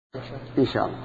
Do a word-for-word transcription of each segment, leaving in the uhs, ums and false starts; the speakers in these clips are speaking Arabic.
إن شاء الله.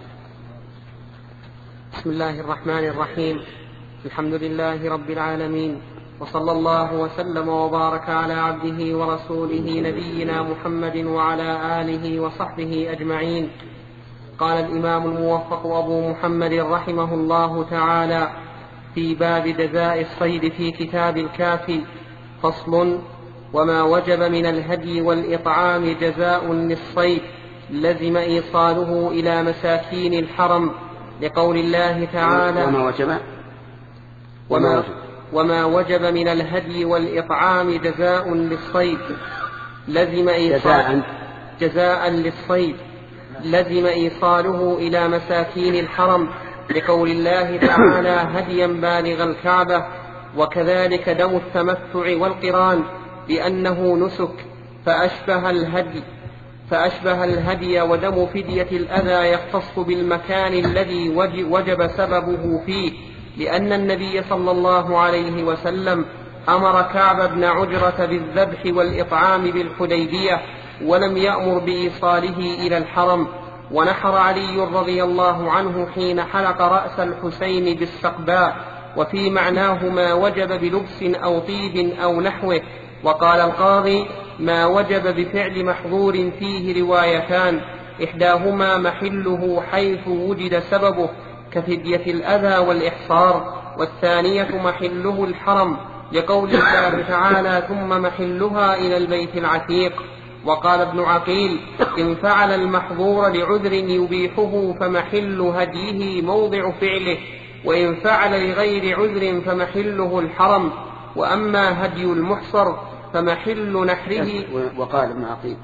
بسم الله الرحمن الرحيم. الحمد لله رب العالمين، وصلى الله وسلم وبارك على عبده ورسوله نبينا محمد وعلى آله وصحبه أجمعين. قال الإمام الموفق أبو محمد رحمه الله تعالى في باب جزاء الصيد في كتاب الكافي: فصل: وما وجب من الهدي والإطعام جزاء للصيد لزم إيصاله إلى مساكين الحرم، لقول الله تعالى: وما وجب وما, وما وجب من الهدي والإطعام جزاء للصيد لزم إيصاله جزاء للصيد لزم إيصاله إلى مساكين الحرم، لقول الله تعالى: هديا بالغ الكعبة. وكذلك دم التمتع والقران، لأنه نسك فأشبه الهدي فأشبه الهدي ودم فدية الأذى يختص بالمكان الذي وجب سببه فيه، لأن النبي صلى الله عليه وسلم أمر كعب بن عجرة بالذبح والإطعام بالحديبية، ولم يأمر بإيصاله إلى الحرم. ونحر علي رضي الله عنه حين حلق رأس الحسين بالسقباء، وفي معناه ما وجب بلبس أو طيب أو نحوه. وقال القاضي: ما وجب بفعل محظور فيه روايتان، إحداهما محله حيث وجد سببه كفدية الأذى والإحصار، والثانية محله الحرم، لقول الله تعالى: ثم محلها إلى البيت العتيق. وقال ابن عقيل: إن فعل المحظور لعذر يبيحه فمحل هديه موضع فعله، وإن فعل لغير عذر فمحله الحرم. وأما هدي المحصر فمحل نحره. وقال ابن عقيل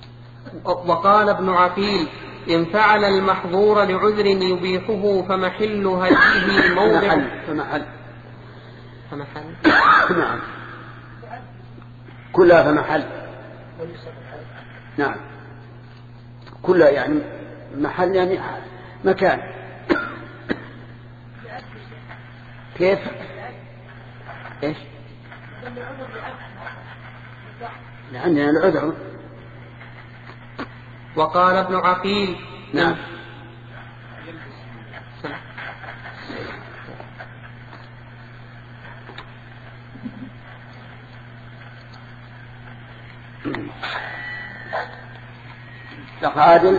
وقال ابن عقيل: إن فعل المحظور لعذر يبيحه فمحل هديه موضع فمحل فمحل نعم كلها فمحل نعم كلها يعني محل يعني مكان. كيف ايش عندنا العذر. وقال ابن عقيل: نعم أخ عادل،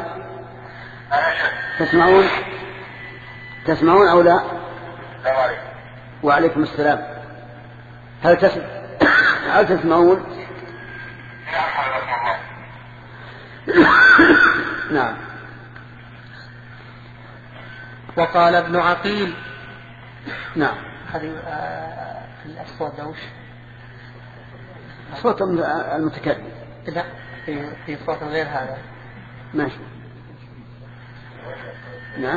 تسمعون تسمعون أو لا؟ وعليكم السلام. هل تسمع هل تسمعون؟ نعم. وقال ابن عقيل: نعم. هذه الأصوات دوش صوت المتكلم. لا، في في صوت غير هذا. ماشي. نعم.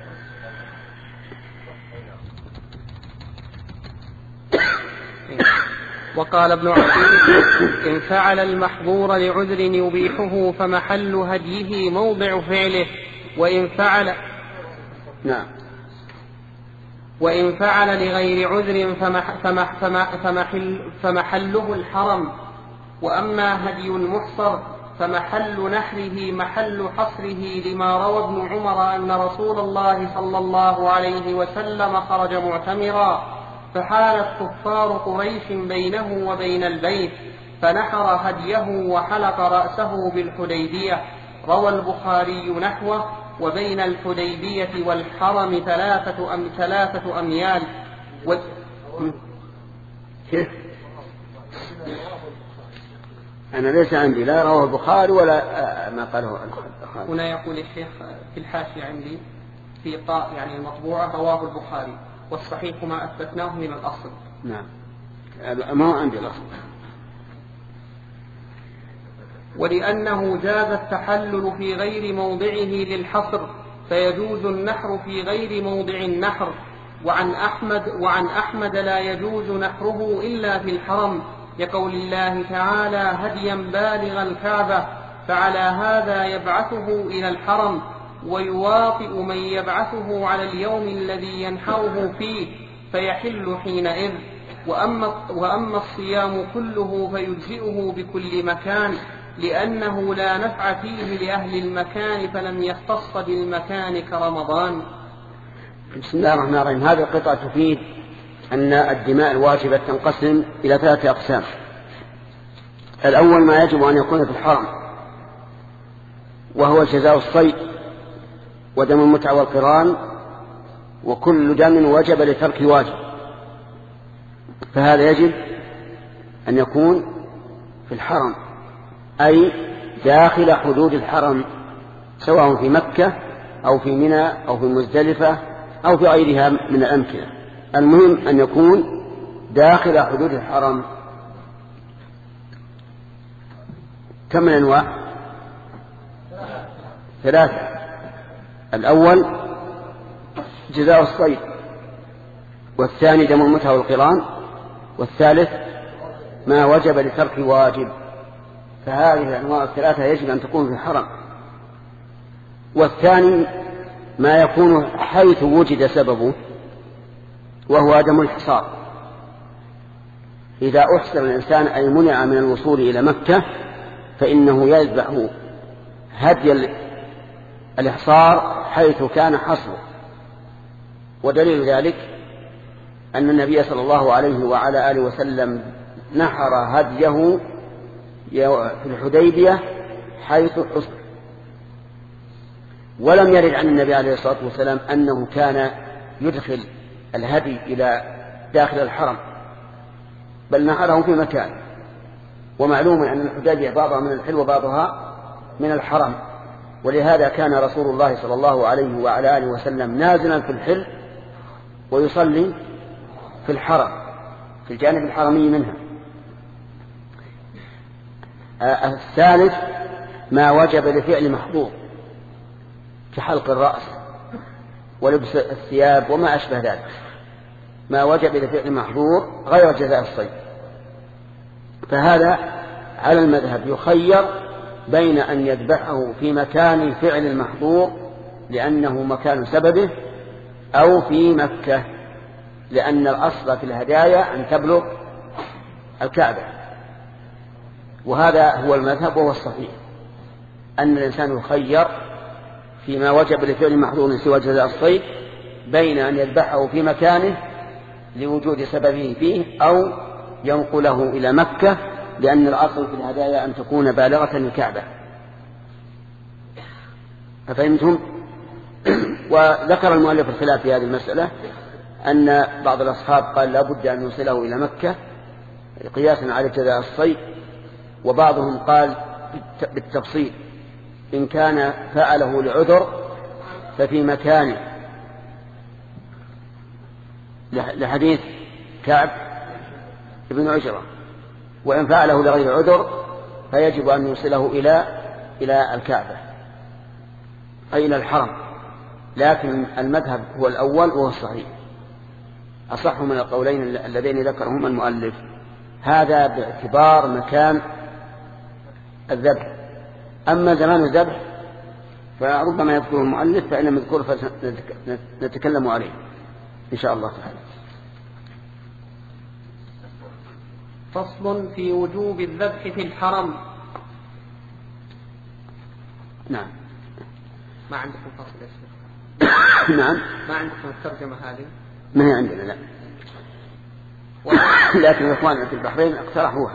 وقال ابن عقيل: إن فعل المحظور لعذر يبيحه فمحل هديه موضع فعله، وإن فعل نعم وإن فعل لغير عذر فمح فمح فمح فمحل فمحله الحرم. وأما هدي المحصر فمحل نحره محل حصره، لما روى ابن عمر أن رسول الله صلى الله عليه وسلم خرج معتمرا، فحالت كفار قريش بينه وبين البيت، فنحر هديه وحلق رأسه بالحديبية. روى البخاري نحوه: وبين الحديبية والحرم ثلاثة, أم ثلاثة أميال. و... أنا ليس عندي لا رواه البخاري ولا ما قاله البخاري. هنا يقول الشيخ في الحاشية عندي في طاء يعني المطبوعة: رواه البخاري، والصحيح ما أثبتناه من الأصل. نعم، ما عندي الأصل. ولأنه جاز التحلل في غير موضعه للحصر، فيجوز النحر في غير موضع النحر. وعن أحمد, وعن أحمد لا يجوز نحره إلا في الحرم، لقول الله تعالى: هديا بالغ الكعبة. فعلى هذا يبعثه إلى الحرم، ويواطئ من يبعثه على اليوم الذي ينحره فيه، فيحل حينئذ. وأما, وأما الصيام كله فيجزئه بكل مكان، لأنه لا نفع فيه لأهل المكان فلم يختص بالمكان كرمضان. بسم الله الرحمن الرحيم. هذه القطعة تفيد أن الدماء الواجبة تنقسم إلى ثلاثة أقسام. الأول ما يجب أن يكون في الحرم، وهو جزاء الصيد ودم المتعة والقران، وكل دم وجب لترك واجب، فهذا يجب أن يكون في الحرم، أي داخل حدود الحرم، سواء في مكة أو في منى أو في مزدلفة أو في غيرها من الأمكنة، المهم أن يكون داخل حدود الحرم. كم من أنواع؟ ثلاثة. الأول جزاء الصيد، والثاني دم المتعة والقران، والثالث ما وجب لترك واجب. فهذه الأنواع الثلاثة يجب أن تكون في الحرم. والثاني ما يكون حيث وجد سببه، وهو دم الحصار. إذا أحصر الإنسان أي منع من الوصول إلى مكة فإنه يذبح هدي الإحصار حيث كان حصره. ودليل ذلك أن النبي صلى الله عليه وعلى آله وسلم نحر هديه في الحديبية حيث حصر، ولم يرد عن النبي عليه الصلاة والسلام أنه كان يدخل الهدي إلى داخل الحرم، بل نحره في مكان. ومعلوم أن الحديبية بعضها من الحل وبعضها من الحرم، ولهذا كان رسول الله صلى الله عليه وعلى آله وسلم نازلا في الحل ويصلي في الحرم في الجانب الحرمي منها. الثالث ما وجب لفعل محظور كحلق الرأس ولبس الثياب وما أشبه ذلك، ما وجب لفعل محظور غير جزاء الصيد. فهذا على المذهب يخير بين أن يذبحه في مكان فعل المحظور لأنه مكان سببه، أو في مكة، لأن الأصل في الهدايا أن تبلغ الكعبة. وهذا هو المذهب وهو الصحيح، أن الإنسان يخير فيما وجب لفعل محظور سوى جزاء الصيد بين أن يذبحه في مكانه لوجود سببه فيه، أو ينقله إلى مكة، لأن الأصل في الهدايا أن تكون بالغة الكعبة. أفهمتم؟ وذكر المؤلف الخلاف في هذه المسألة، أن بعض الأصحاب قال لا بد أن يوصله إلى مكة قياسا على جزاء الصيد، وبعضهم قال بالتفصيل إن كان فعله لعذر ففي مكانه، لحديث كعب بن عجرة، وإن فعله لغير عذر فيجب أن يوصله إلى إلى الكعبة أي إلى الحرم. لكن المذهب هو الأول وهو الصحيح، أصح من القولين اللذين ذكرهما المؤلف، هذا باعتبار مكان الذبح. أما زمان الذبح فربما يذكره المؤلف، فإن نذكره فنتكلم عليه إن شاء الله تعالى. فصل في وجوب الذبح في الحرم. نعم. ما عندكم فصل يا شيخ؟ نعم. ما عندكم الترجمة هذه؟ ما هي عندنا لا. لكن الإخوان في البحرين اقترحوها.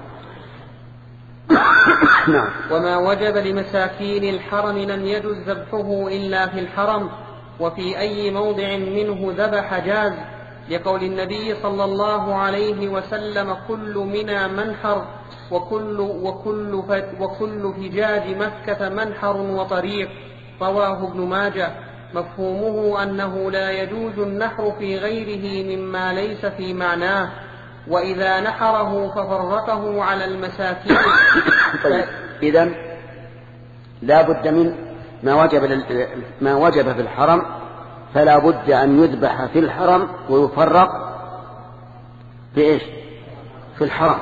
نعم. وما وجب لمساكين الحرم لم يجز ذبحه إلا في الحرم، وفي أي موضع منه ذبح جاز، لقول النبي صلى الله عليه وسلم كل منى منحر، وكل, وكل, وكل فجاج مكة منحر وطريق، رواه ابن ماجه. مفهومه أنه لا يجوز النحر في غيره مما ليس في معناه، وإذا نحره ففرقه على المساكين. طيب، إذن لا بد من ما وجب, ما وجب في الحرم، فلا بد أن يذبح في الحرم ويفرق بإيش؟ في الحرم.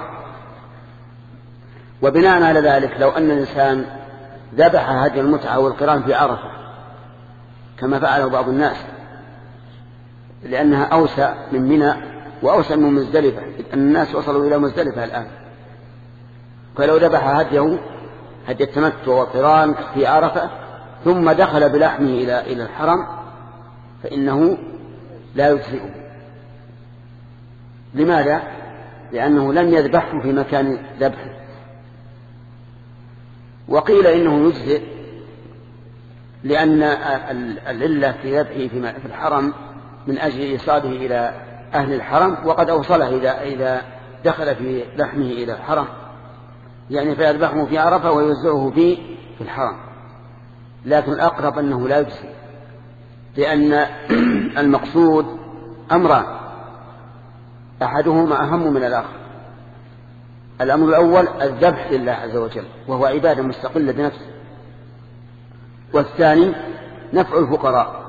وبناء على ذلك لو أن الإنسان ذبح هدي المتعة والقران في عرفة كما فعله بعض الناس، لأنها أوسع من منى وأوسع من مزدلفة، الناس وصلوا إلى مزدلفة الآن، فلو ذبح هديه هدي التمتع والقران في عرفة ثم دخل بلحمه إلى إلى الحرم فإنه لا يجزئه. لماذا؟ لأنه لم يذبحه في مكان ذبحه. وقيل إنه يجزئ لأن العلة في ذبحه في الحرم من أجل إيصاله إلى أهل الحرم، وقد أوصله إذا إذا دخل في لحمه إلى الحرم، يعني فيذبحه في عرفة ويوزعه في في الحرم. لكن الأقرب أنه لا يجزي، لأن المقصود أمران أحدهما أهم من الآخر. الأمر الأول الذبح لله عز وجل وهو عبادة مستقلة بنفسه، والثاني نفع الفقراء.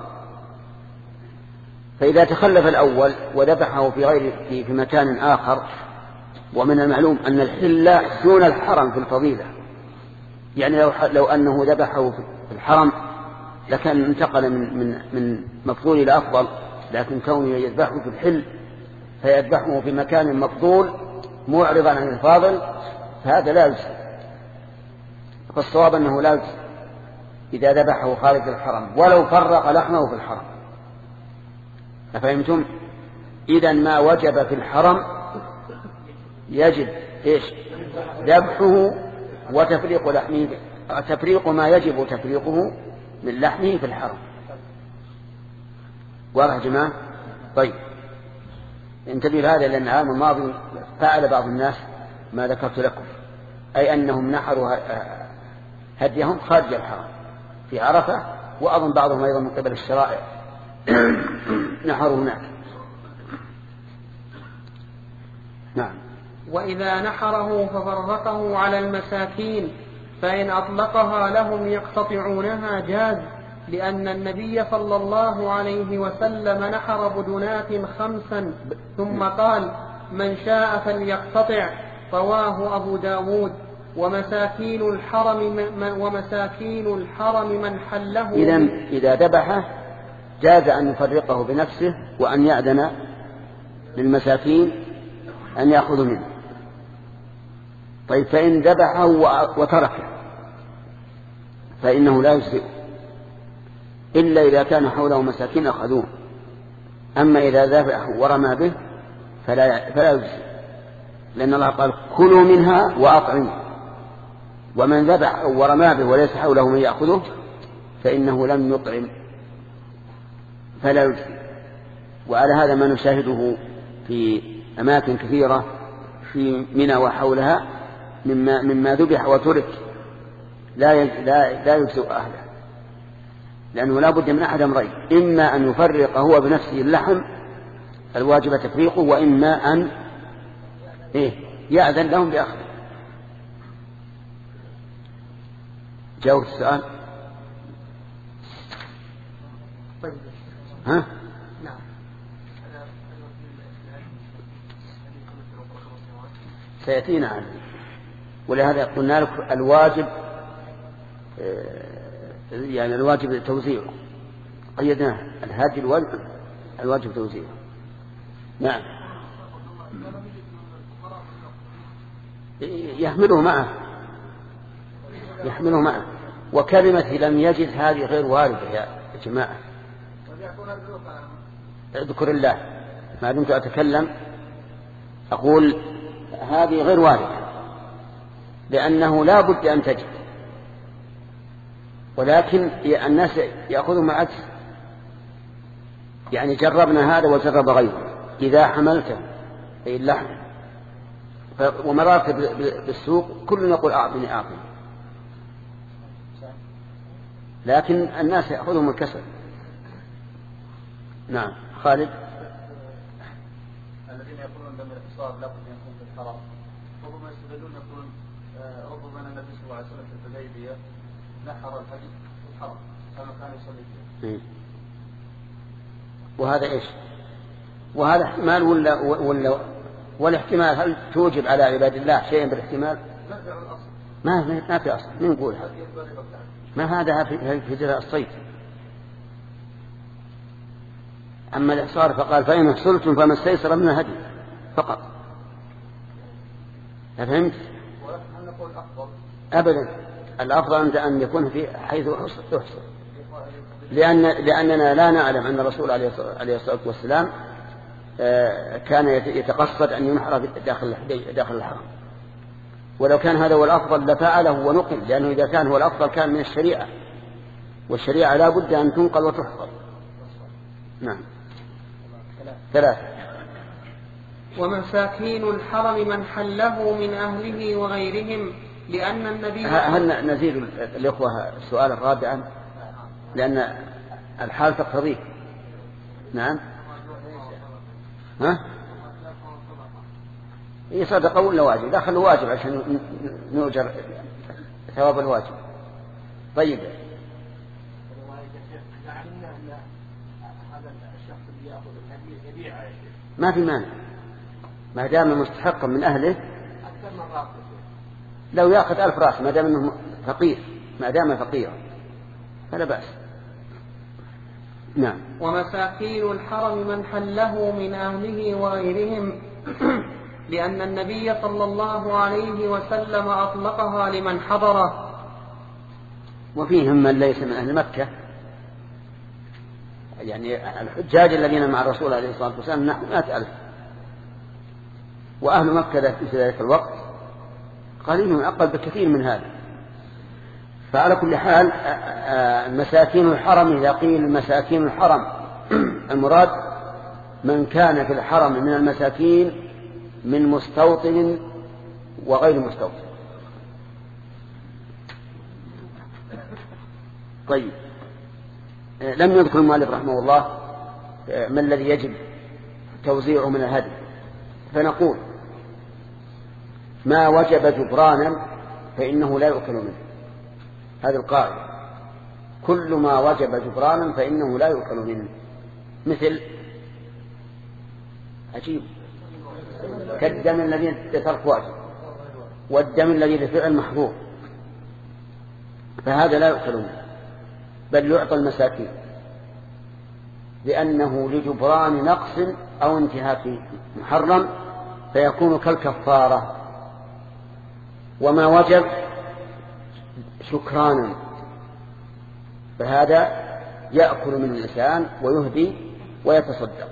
فإذا تخلف الأول وذبحه في غير في, في مكان آخر، ومن المعلوم أن الحل دون الحرم في الفضيلة، يعني لو, لو أنه ذبحه في الحرم لكان انتقل من, من, من مفضول إلى أفضل، لكن كونه يذبحه في الحل فيذبحه في مكان مفضول معرضا عن الفاضل، فهذا لا يجزي. فالصواب أنه لا يجزي إذا ذبحه خارج الحرم ولو فرق لحمه في الحرم. أفهمتم؟ إذن ما وجب في الحرم يجب إيش؟ ذبحه وتفريق لحمه، تفريق ما يجب تفريقه من لحمه في الحرم. واضح يا جماعة؟ طيب انتبهوا لهذا، لأن العام الماضي فعل بعض الناس ما ذكرت لكم، أي أنهم نحروا هديهم خارج الحرم في عرفة، وأظن بعضهم أيضا من قبل الشرائع نحروا هناك. نعم. وإذا نحره ففرقه على المساكين فإن أطلقها لهم يقتطعونها جاز، لأن النبي صلى الله عليه وسلم نحر بدنات خمسا ثم قال من شاء فليقتطع، رواه أبو داود. ومساكين الحرم من ومساكين الحرم من حله. إذن إذا ذبحه جاز أن يفرقه بنفسه وأن يأذن للمساكين أن يأخذوا منه. طيب فإن ذبحه وتركه فإنه لا يجزئ إلا إذا كان حوله مساكين أخذوه. أما إذا ذبحه ورمى به فلا فلا يجزئ، لأن الله قال كلوا منها وأطعموا. ومن ذبح ورمى به وليس حوله من يأخذه فإنه لم يطعم فلا يجزئ. وعلى هذا ما نشاهده في أماكن كثيرة في منى وحولها مما مما ذبح وترك لا لا لا يجزئ أهله، لأنه لا بد من أحد أمرين: إما أن يفرق هو بنفسه اللحم الواجب تفريقه، وإما أن إيه يأذن لهم بأخذه. جاوب السؤال. ها؟ نعم. سيأتينا عنه، ولهذا قلنا لك الواجب يعني الواجب توزيعه، قيدناه الهدي الواجب الواجب توزيعه. نعم. يحمله معه يحمله معه وكلمة لم يجد هذه غير واردة يا جماعة. اذكر الله ما دمت أتكلم أقول هذه غير واردة، لأنه لا بد أن تجد، ولكن الناس يأخذون مع عكس. يعني جربنا هذا وجرب غيره. إذا حملته أي اللحم ومررت بالسوق كل يقول أعطني أعطني، لكن الناس يأخذهم الكسل. نعم. خالد. الذين يقولون دم الاقتصاد لا بد أن يكون في الحرم، ربما يستدلون يقولون ربما النبي صلى الله عليه وسلم في الحديبية نحر الحديث في الحرم كما كان يصلي فيه. وهذا إيش؟ وهذا احتمال ولا ولا والاحتمال هل توجب على عباد الله شيئا بالاحتمال؟ ما ما في أصل. من يقول هذا؟ ما هذا في في جزاء الصيد. أما الإحصار فقال فإن احصرتم فما استيسر من الهدي فقط. فهمت؟ ولكن هل نقول أفضل؟ أبدا. الأفضل أن يكون في حيث يحصل، لأن لأننا لا نعلم أن الرسول عليه الصلاة والسلام كان يتقصد أن ينحر داخل داخل الحرم، ولو كان هذا هو الأفضل لفعله ونقل، لأنه إذا كان هو الأفضل كان من الشريعة، والشريعة لا بد أن تنقل وتحفظ. نعم. ثلاثة. ومساكين الحرم من حله من أهله وغيرهم، لأن النبي هل نزيد الإخوة السؤال الرابع لأن الحال تقتضيه؟ نعم. ها؟ إيه صدقة ولا واجب؟ دخل واجب عشان نؤجر ثواب الواجب. طيب. ما في مانع ما دام مستحقا من أهله، لو يأخذ ألف رأس ما دام أنه فقير، ما دام فقيرا فلا بأس. نعم. ومساكين الحرم من حله من أهله وغيرهم، لأن النبي صلى الله عليه وسلم أطلقها لمن حضره. وفيهم من ليس من أهل مكة، يعني الحجاج الذين مع الرسول عليه الصلاة والسلام نحو مئة ألف، وأهل مكة في ذلك الوقت قليل أقل بكثير من هذا. فعلى كل حال مساكين الحرم، إذا قيل مساكين الحرم المراد من كان في الحرم من المساكين من مستوطن وغير مستوطن. طيب، لم يذكر المؤلف رحمه الله ما الذي يجب توزيعه من الهدي، فنقول ما وجب جبرانا فإنه لا يؤكل منه. هذه القاعدة، كل ما وجب جبرانا فإنه لا يؤكل منه. مثل عجيب كالدم الذي لترك واجب، والدم الذي لفعل محظور، فهذا لا يؤكل منه بل يعطى المساكين، لأنه لجبران نقص أو انتهاك محرم فيكون كالكفارة. وما وجب شكرانا فهذا يأكل من الإنسان ويهدي ويتصدق،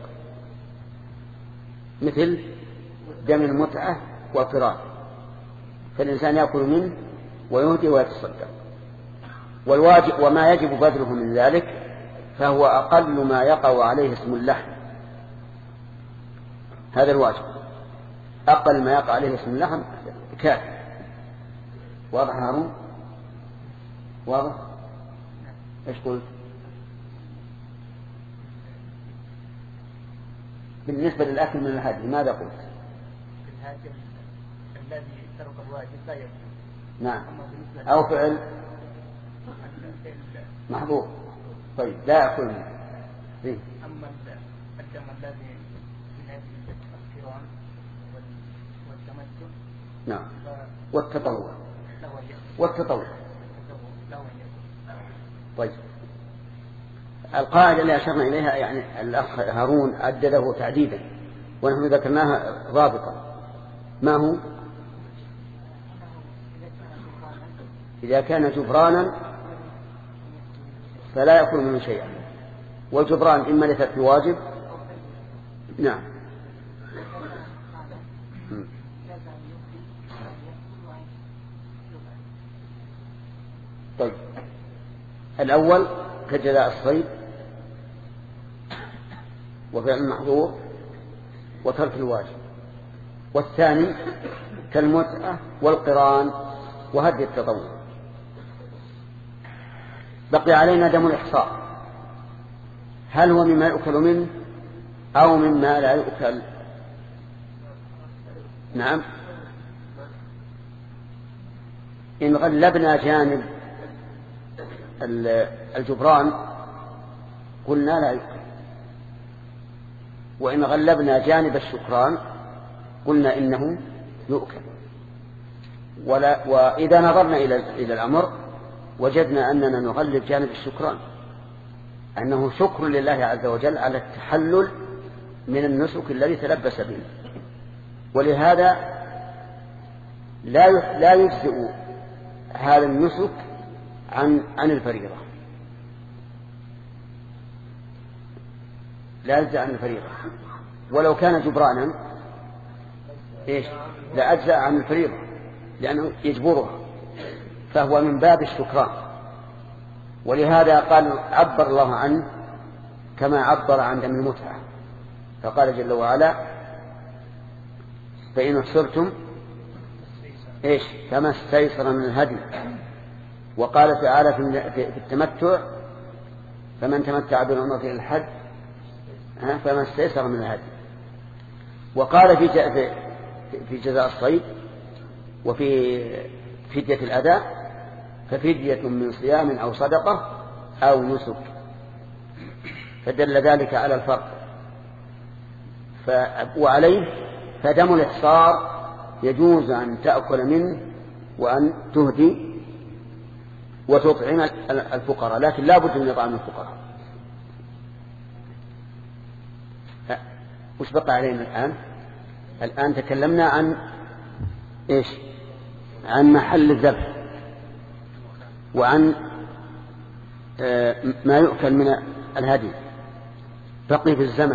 مثل دم المتعة والقران، فالإنسان يأكل منه ويهدي ويتصدق. والواجب وما يجب بذله من ذلك فهو أقل ما يقع عليه اسم اللحم، هذا الواجب، أقل ما يقع عليه اسم اللحم كافي. واضح هارون؟ واضح؟ ايش قلت؟ بالنسبة للأكل من الهدي ماذا قلت؟ الهدي الذي ترك الواجب لا يأكل. نعم، أو فعل محظور، طيب لا يأكل منه. أما الدم الذي من أجل القران والتمتع نعم والتطوع والتطوع طيب. القاعدة اللي أشرنا إليها يعني الأخ هارون أدده تعديدا ونحن ذكرناها ضابطا، ما هو؟ إذا كان جبرانا فلا يأكل منه شيئا، والجبران إما لترك الواجب. نعم. طيب، الأول كجزاء الصيد وفعل المحظور وترك الواجب، والثاني كالمتعة والقران وهدي التطوع. بقي علينا دم الإحصاء، هل هو مما يؤكل منه أو مما لا يؤكل؟ نعم، إن غلبنا جانب الجبران قلنا لا يؤكل، وإن غلبنا جانب الشكران قلنا إنه يؤكل. ولا وإذا نظرنا إلى إلى الأمر وجدنا أننا نغلب جانب الشكران، أنه شكر لله عز وجل على التحلل من النسك الذي تلبس به، ولهذا لا لا يجزئ هذا النسك عن عن الفريضة، لا يجزئ عن الفريضة. ولو كان جبرانا إيش لا أجزأ عن الفريضة لأنه يجبرها، فهو من باب الشكران. ولهذا قال عبر الله عنه كما عبر عن دم المتعة، فقال جل وعلا فإن احصرتم إيش فما استيسر من الهدي. وقال تعالى في التمتع فمن تمتع بالعمرة إلى الحج فما استيسر من الهدي. وقال في في جزاء الصيد وفي فدية الأداء ففدية من صيام أو صدقة أو نسك، فدل ذلك على الفرق. ف... وعليه فدم الإحصار يجوز أن تأكل منه وأن تهدي وتطعم الفقراء، لكن لا بد من إطعام الفقراء. وش بقى علينا الآن؟ الآن تكلمنا عن إيش عن محل الذبح وعن ما يؤكل من الهدي. بقي في الزمن.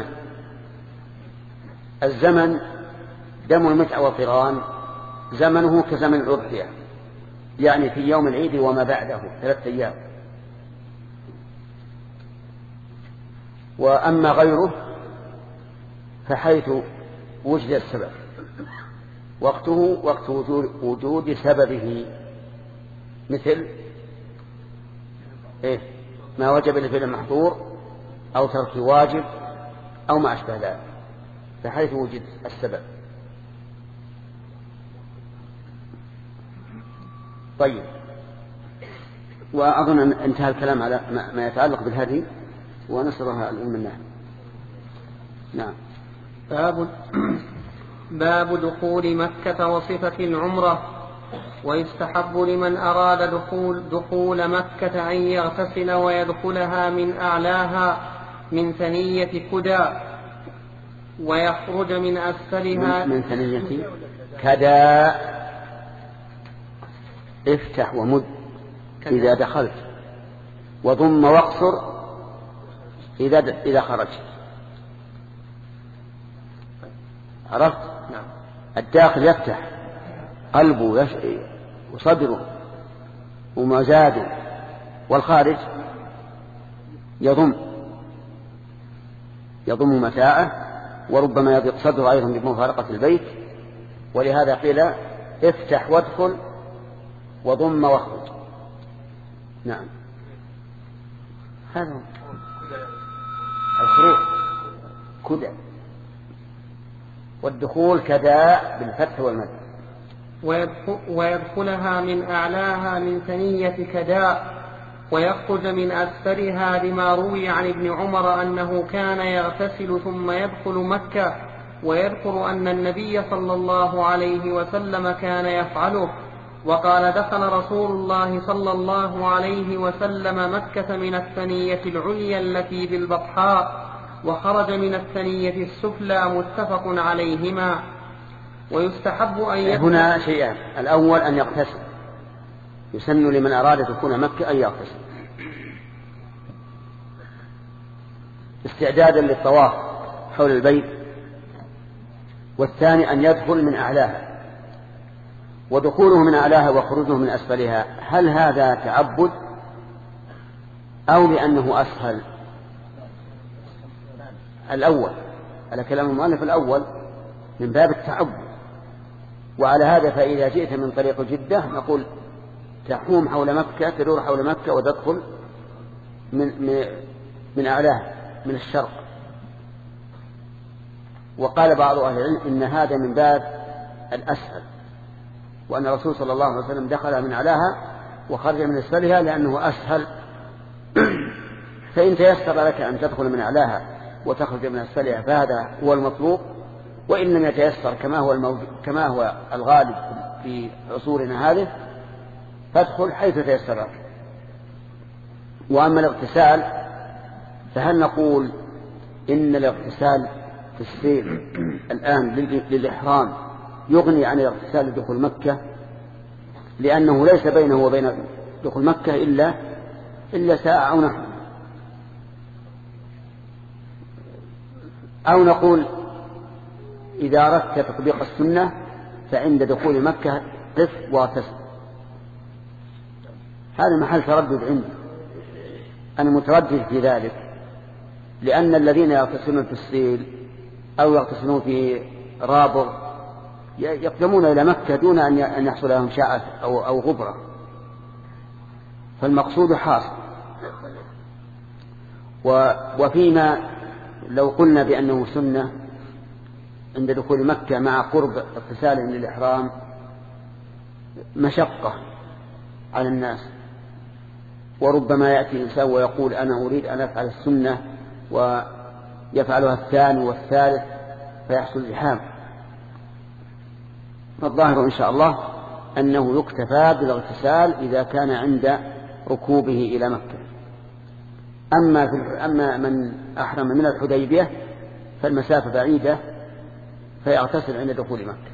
الزمن دم المتعة والقران زمنه كزمن الأضحية، يعني في يوم العيد وما بعده ثلاثة أيام. وأما غيره فحيث وجد السبب وقته وقت وجود سببه، مثل إيه ما وجب لفعل المحظور أو ترك واجب أو ما أشبه ذلك، فحيث وجد السبب. طيب، وأظن أن انتهى الكلام على ما يتعلق بالهدي ونصرها الأم النهي. نعم. باب باب دخول مكة وصفة العمرة. ويستحب لمن أراد دخول, دخول مكة أن يغتسل ويدخلها من أعلاها من ثنية كدى ويخرج من أسفلها من, من ثنية كدى. افتح ومد إذا دخلت، وضم واقصر إذا إذا خرجت. عرفت؟ نعم. الداخل يفتح قلبه وصدره ومزاده، والخارج يضم يضم متاعه، وربما يضيق صدره أيضا بمفارقة البيت. ولهذا قيل افتح وادخل وضم واخرج. نعم، هذا الخروج كدى، والدخول كداء بالفتح والمد. ويدخلها من أعلاها من ثنية كداء ويخرج من أسفلها، لما روي عن ابن عمر أنه كان يغتسل ثم يدخل مكة، ويذكر أن النبي صلى الله عليه وسلم كان يفعله. وقال دخل رسول الله صلى الله عليه وسلم مكة من الثنية العليا التي بالبطحاء، وخرج من الثنية السفلى، متفق عليهما. ويستحب أن يكون هنا شيئان: الأول أن يغتسل، يسن لمن أراد دخول مكة أن يغتسل استعدادا للطواف حول البيت. والثاني أن يدخل من أعلاها. ودخوله من أعلاها وخروجه من أسفلها، هل هذا تعبد أو لأنه أسهل؟ الأول على كلام المؤلف، الأول من باب التعبد. وعلى هذا فإذا جئت من طريق جدة نقول تحوم حول مكة، تدور حول مكة وتدخل من, من, من أعلاها من الشرق. وقال بعض أهل العلم إن هذا من باب الأسهل، وأن الرسول صلى الله عليه وسلم دخل من أعلاها وخرج من أسفلها لأنه أسهل. فإن تيسر لك أن تدخل من أعلاها وتخرج من أسفلها فهذا هو المطلوب، وإن لم يتيسر كما هو الموجود كما هو الغالب في عصورنا هذه فادخل حيث تيسر لك. وأما الاغتسال فهل نقول إن الاغتسال في السير الآن للإحرام يغني عن الاغتسال لدخول مكة؟ لأنه ليس بينه وبين دخول مكة إلا إلا ساعة أو نحو، أو نقول إذا أردت تطبيق السنة فعند دخول مكة قف واغتسل. هذا محل تردد عندي، أنا متردد في ذلك، لأن الذين يغتسلون في الصيل أو يغتسلون في رابغ يقدمون إلى مكة دون أن يحصل لهم شعث أو, أو غبرة، فالمقصود حاصل. وفيما لو قلنا بأنه سنة عند دخول مكة مع قرب اغتسال من الإحرام مشقة على الناس، وربما يأتي إنسان ويقول أنا أريد أن أفعل السنة ويفعلها الثاني والثالث فيحصل زحام. فالظاهر إن شاء الله أنه يكتفى بالاغتسال إذا كان عند ركوبه إلى مكة. أما, في أما من أحرم من الحديبية فالمسافة بعيدة فيغتسل عند دخول مكة.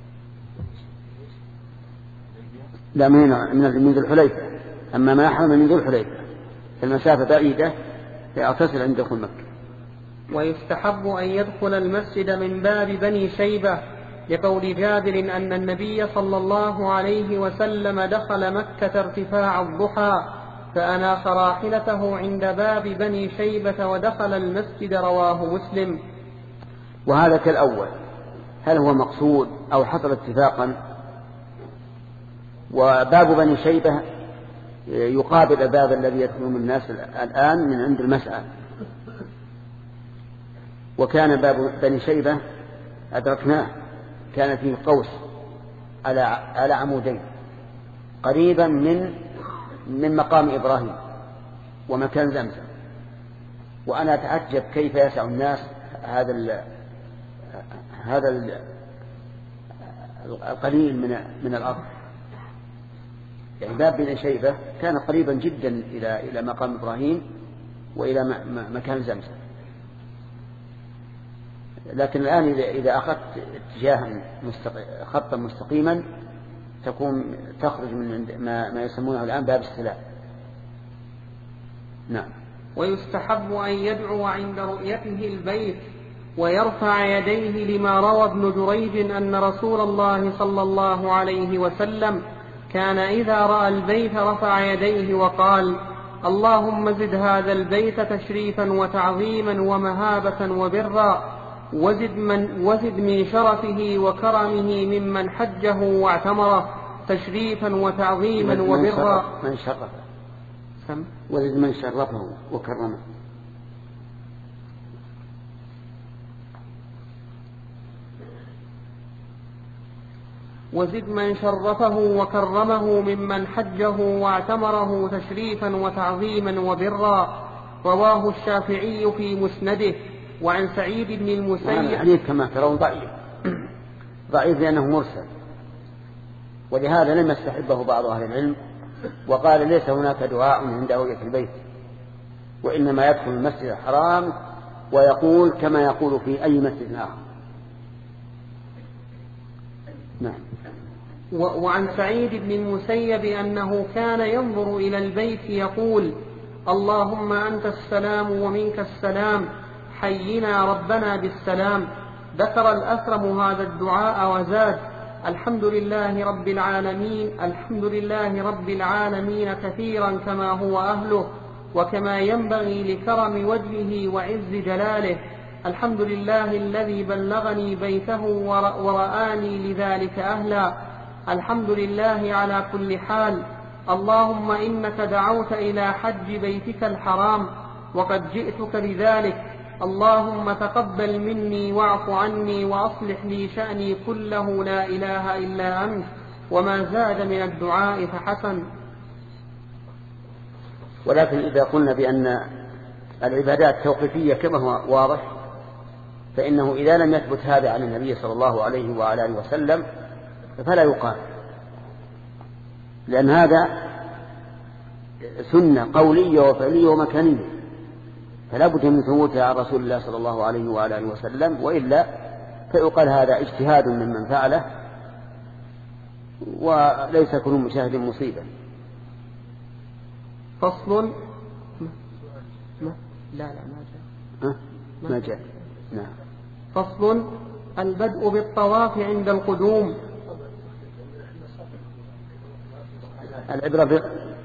لا من من ذو الحليفة، أما ما أحرم من ذو الحليفة فالمسافة بعيدة فيغتسل عند دخول مكة. ويستحب أن يدخل المسجد من باب بني شيبة لقول جابر أن النبي صلى الله عليه وسلم دخل مكة ارتفاع الضحى فأناخ راحلته عند باب بني شيبة ودخل المسجد، رواه مسلم. وهذا كالأول، هل هو مقصود أو حصل اتفاقا؟ وباب بني شيبة يقابل الباب الذي يدخلون الناس الآن من عند المسعى، وكان باب بني شيبة أدركناه كان فيه قوس على على عمودين قريبا من من مقام إبراهيم ومكان زمزم، وأنا أتعجب كيف يسع الناس هذا ال هذا ال القليل من من الأرض. يعني باب بني شيبة كان قريبا جدا إلى إلى مقام إبراهيم وإلى مكان زمزم، لكن الآن إذا أخذت اتجاها خطا مستقيما تكون تخرج من ما, ما يسمونه الآن باب السلام. نعم. ويستحب أن يدعو عند رؤيته البيت ويرفع يديه لما روى ابن جريج أن رسول الله صلى الله عليه وسلم كان إذا رأى البيت رفع يديه وقال اللهم زد هذا البيت تشريفا وتعظيما ومهابة وبرا، وزد من, وزد من شرفه وكرمه ممن حجه واعتمره تشريفا وتعظيما وبرا. من شرفه وزد من شرفه وكرمه. وزد من شرفه وكرمه ممن حجه واعتمره تشريفا وتعظيما وبرا، رواه الشافعي في مسنده. وعن سعيد بن المسيب الحديث كما ترون ضعيف ضعيف لأنه مرسل، ولهذا لم يستحبه بعض أهل العلم وقال ليس هناك دعاء عند رؤية البيت، وإنما يدخل المسجد الحرام ويقول كما يقول في أي مسجد آخر. نعم. وعن سعيد بن المسيب أنه كان ينظر إلى البيت يقول اللهم أنت السلام ومنك السلام حينا ربنا بالسلام. ذكر الأكرم هذا الدعاء وزاد الحمد لله رب العالمين الحمد لله رب العالمين كثيرا كما هو أهله وكما ينبغي لكرم وجهه وعز جلاله. الحمد لله الذي بلغني بيته ورآني لذلك أهلا. الحمد لله على كل حال. اللهم إنك دعوت إلى حج بيتك الحرام وقد جئتك لذلك. اللهم تقبل مني واعف عني وأصلح لي شأني كله لا إله إلا أنت. وما زاد من الدعاء فحسن. ولكن إذا قلنا بأن العبادات توقيفية كما هو واضح فإنه إذا لم يثبت هذا عن النبي صلى الله عليه وعلى آله وسلم فلا يقال، لأن هذا سنة قولية وفعلية ومكانية، فلا بد من ثبوتها عن رسول الله صلى الله عليه وعلى آله وسلم، وإلا فيقال هذا اجتهاد ممن فعله وليس كل مشاهد مصيبة. فصل. ما؟ لا لا ما جاء. ها؟ ما جاء. نعم. فصل. البدء بالطواف عند القدوم. العبرة ب...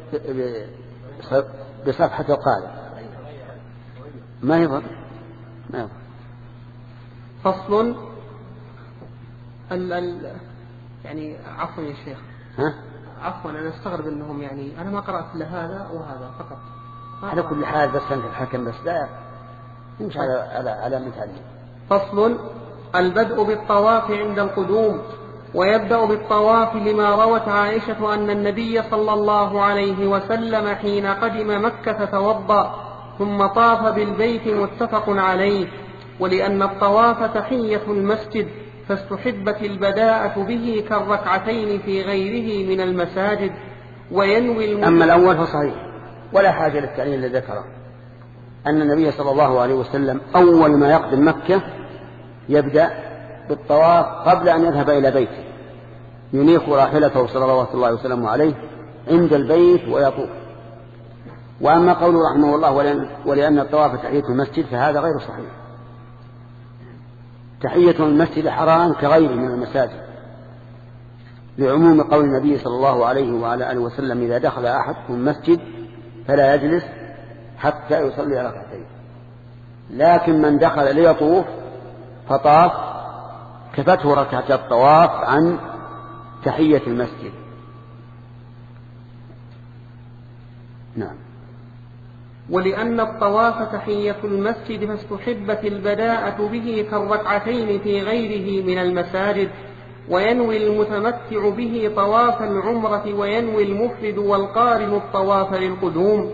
بصفحة القارئ ما يضر. ما يضر. فصل. ال ال يعني عفوا يا شيخ. ها؟ عفوا أنا استغرب أنهم يعني أنا ما قرأت إلا هذا وهذا فقط. على كل حال بس أنت الحكم بس لا مش على على على متعلم. فصل. البدء بالطواف عند القدوم. ويبدأ بالطواف لما روت عائشة أن النبي صلى الله عليه وسلم حين قدم مكة توضأ ثم طاف بالبيت متفق عليه. ولأن الطواف تحية المسجد فاستحبت البداءة به كالركعتين في غيره من المساجد. وينوي الم... أما الأول فصحيح ولا حاجة للتعليل الذي ذكره أن النبي صلى الله عليه وسلم أول ما يقدم مكة يبدأ بالطواف قبل أن يذهب إلى بيته ينيخ راحلته صلى الله عليه وسلم عليه عند البيت ويطوف. وأما قوله رحمه الله ولأن, ولأن الطواف تحية المسجد فهذا غير صحيح. تحية المسجد حرام كغيره من المساجد لعموم قول النبي صلى الله عليه وعلى آله وسلم إذا دخل أحدكم المسجد فلا يجلس حتى يصلي ركعتين. لكن من دخل ليطوف فطاف كفته ركعة الطواف عن تحية المسجد. نعم. ولأن الطواف تحية المسجد فاستحبت البداءة به كالركعتين في غيره من المساجد. وينوي المتمتع به طواف العمرة وينوي المفرد والقارن الطواف للقدوم.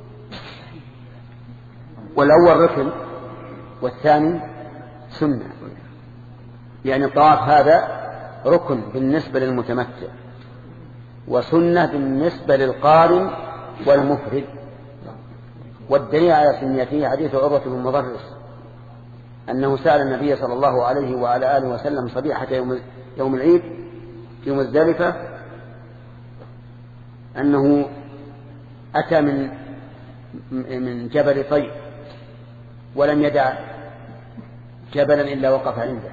والأول ركن والثاني سنة يعني الطواف هذا ركن بالنسبة للمتمتع وسنة بالنسبة للقارن والمفرد. والدليل على سنيته حديث عروة بن مضرس أنه سأل النبي صلى الله عليه وعلى آله وسلم صبيحة يوم, يوم العيد في مزدلفة أنه أتى من من جبل طيب ولم يدع جبلا إلا وقف عنده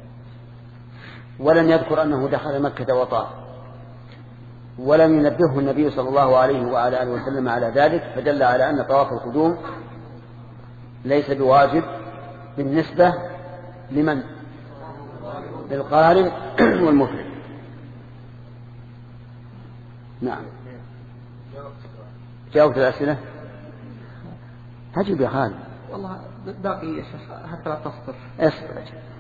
ولم يذكر أنه دخل مكة وطاف ولم ينبهه النبي صلى الله عليه وعلى آله وسلم على ذلك فدل على أن طواف القدوم ليس بواجب بالنسبة لمن للقارن والمفرد. نعم. جاوبت الأسئلة هجب يا خالد والله باقي يا شيخ حتى لا تصبر. اصبر.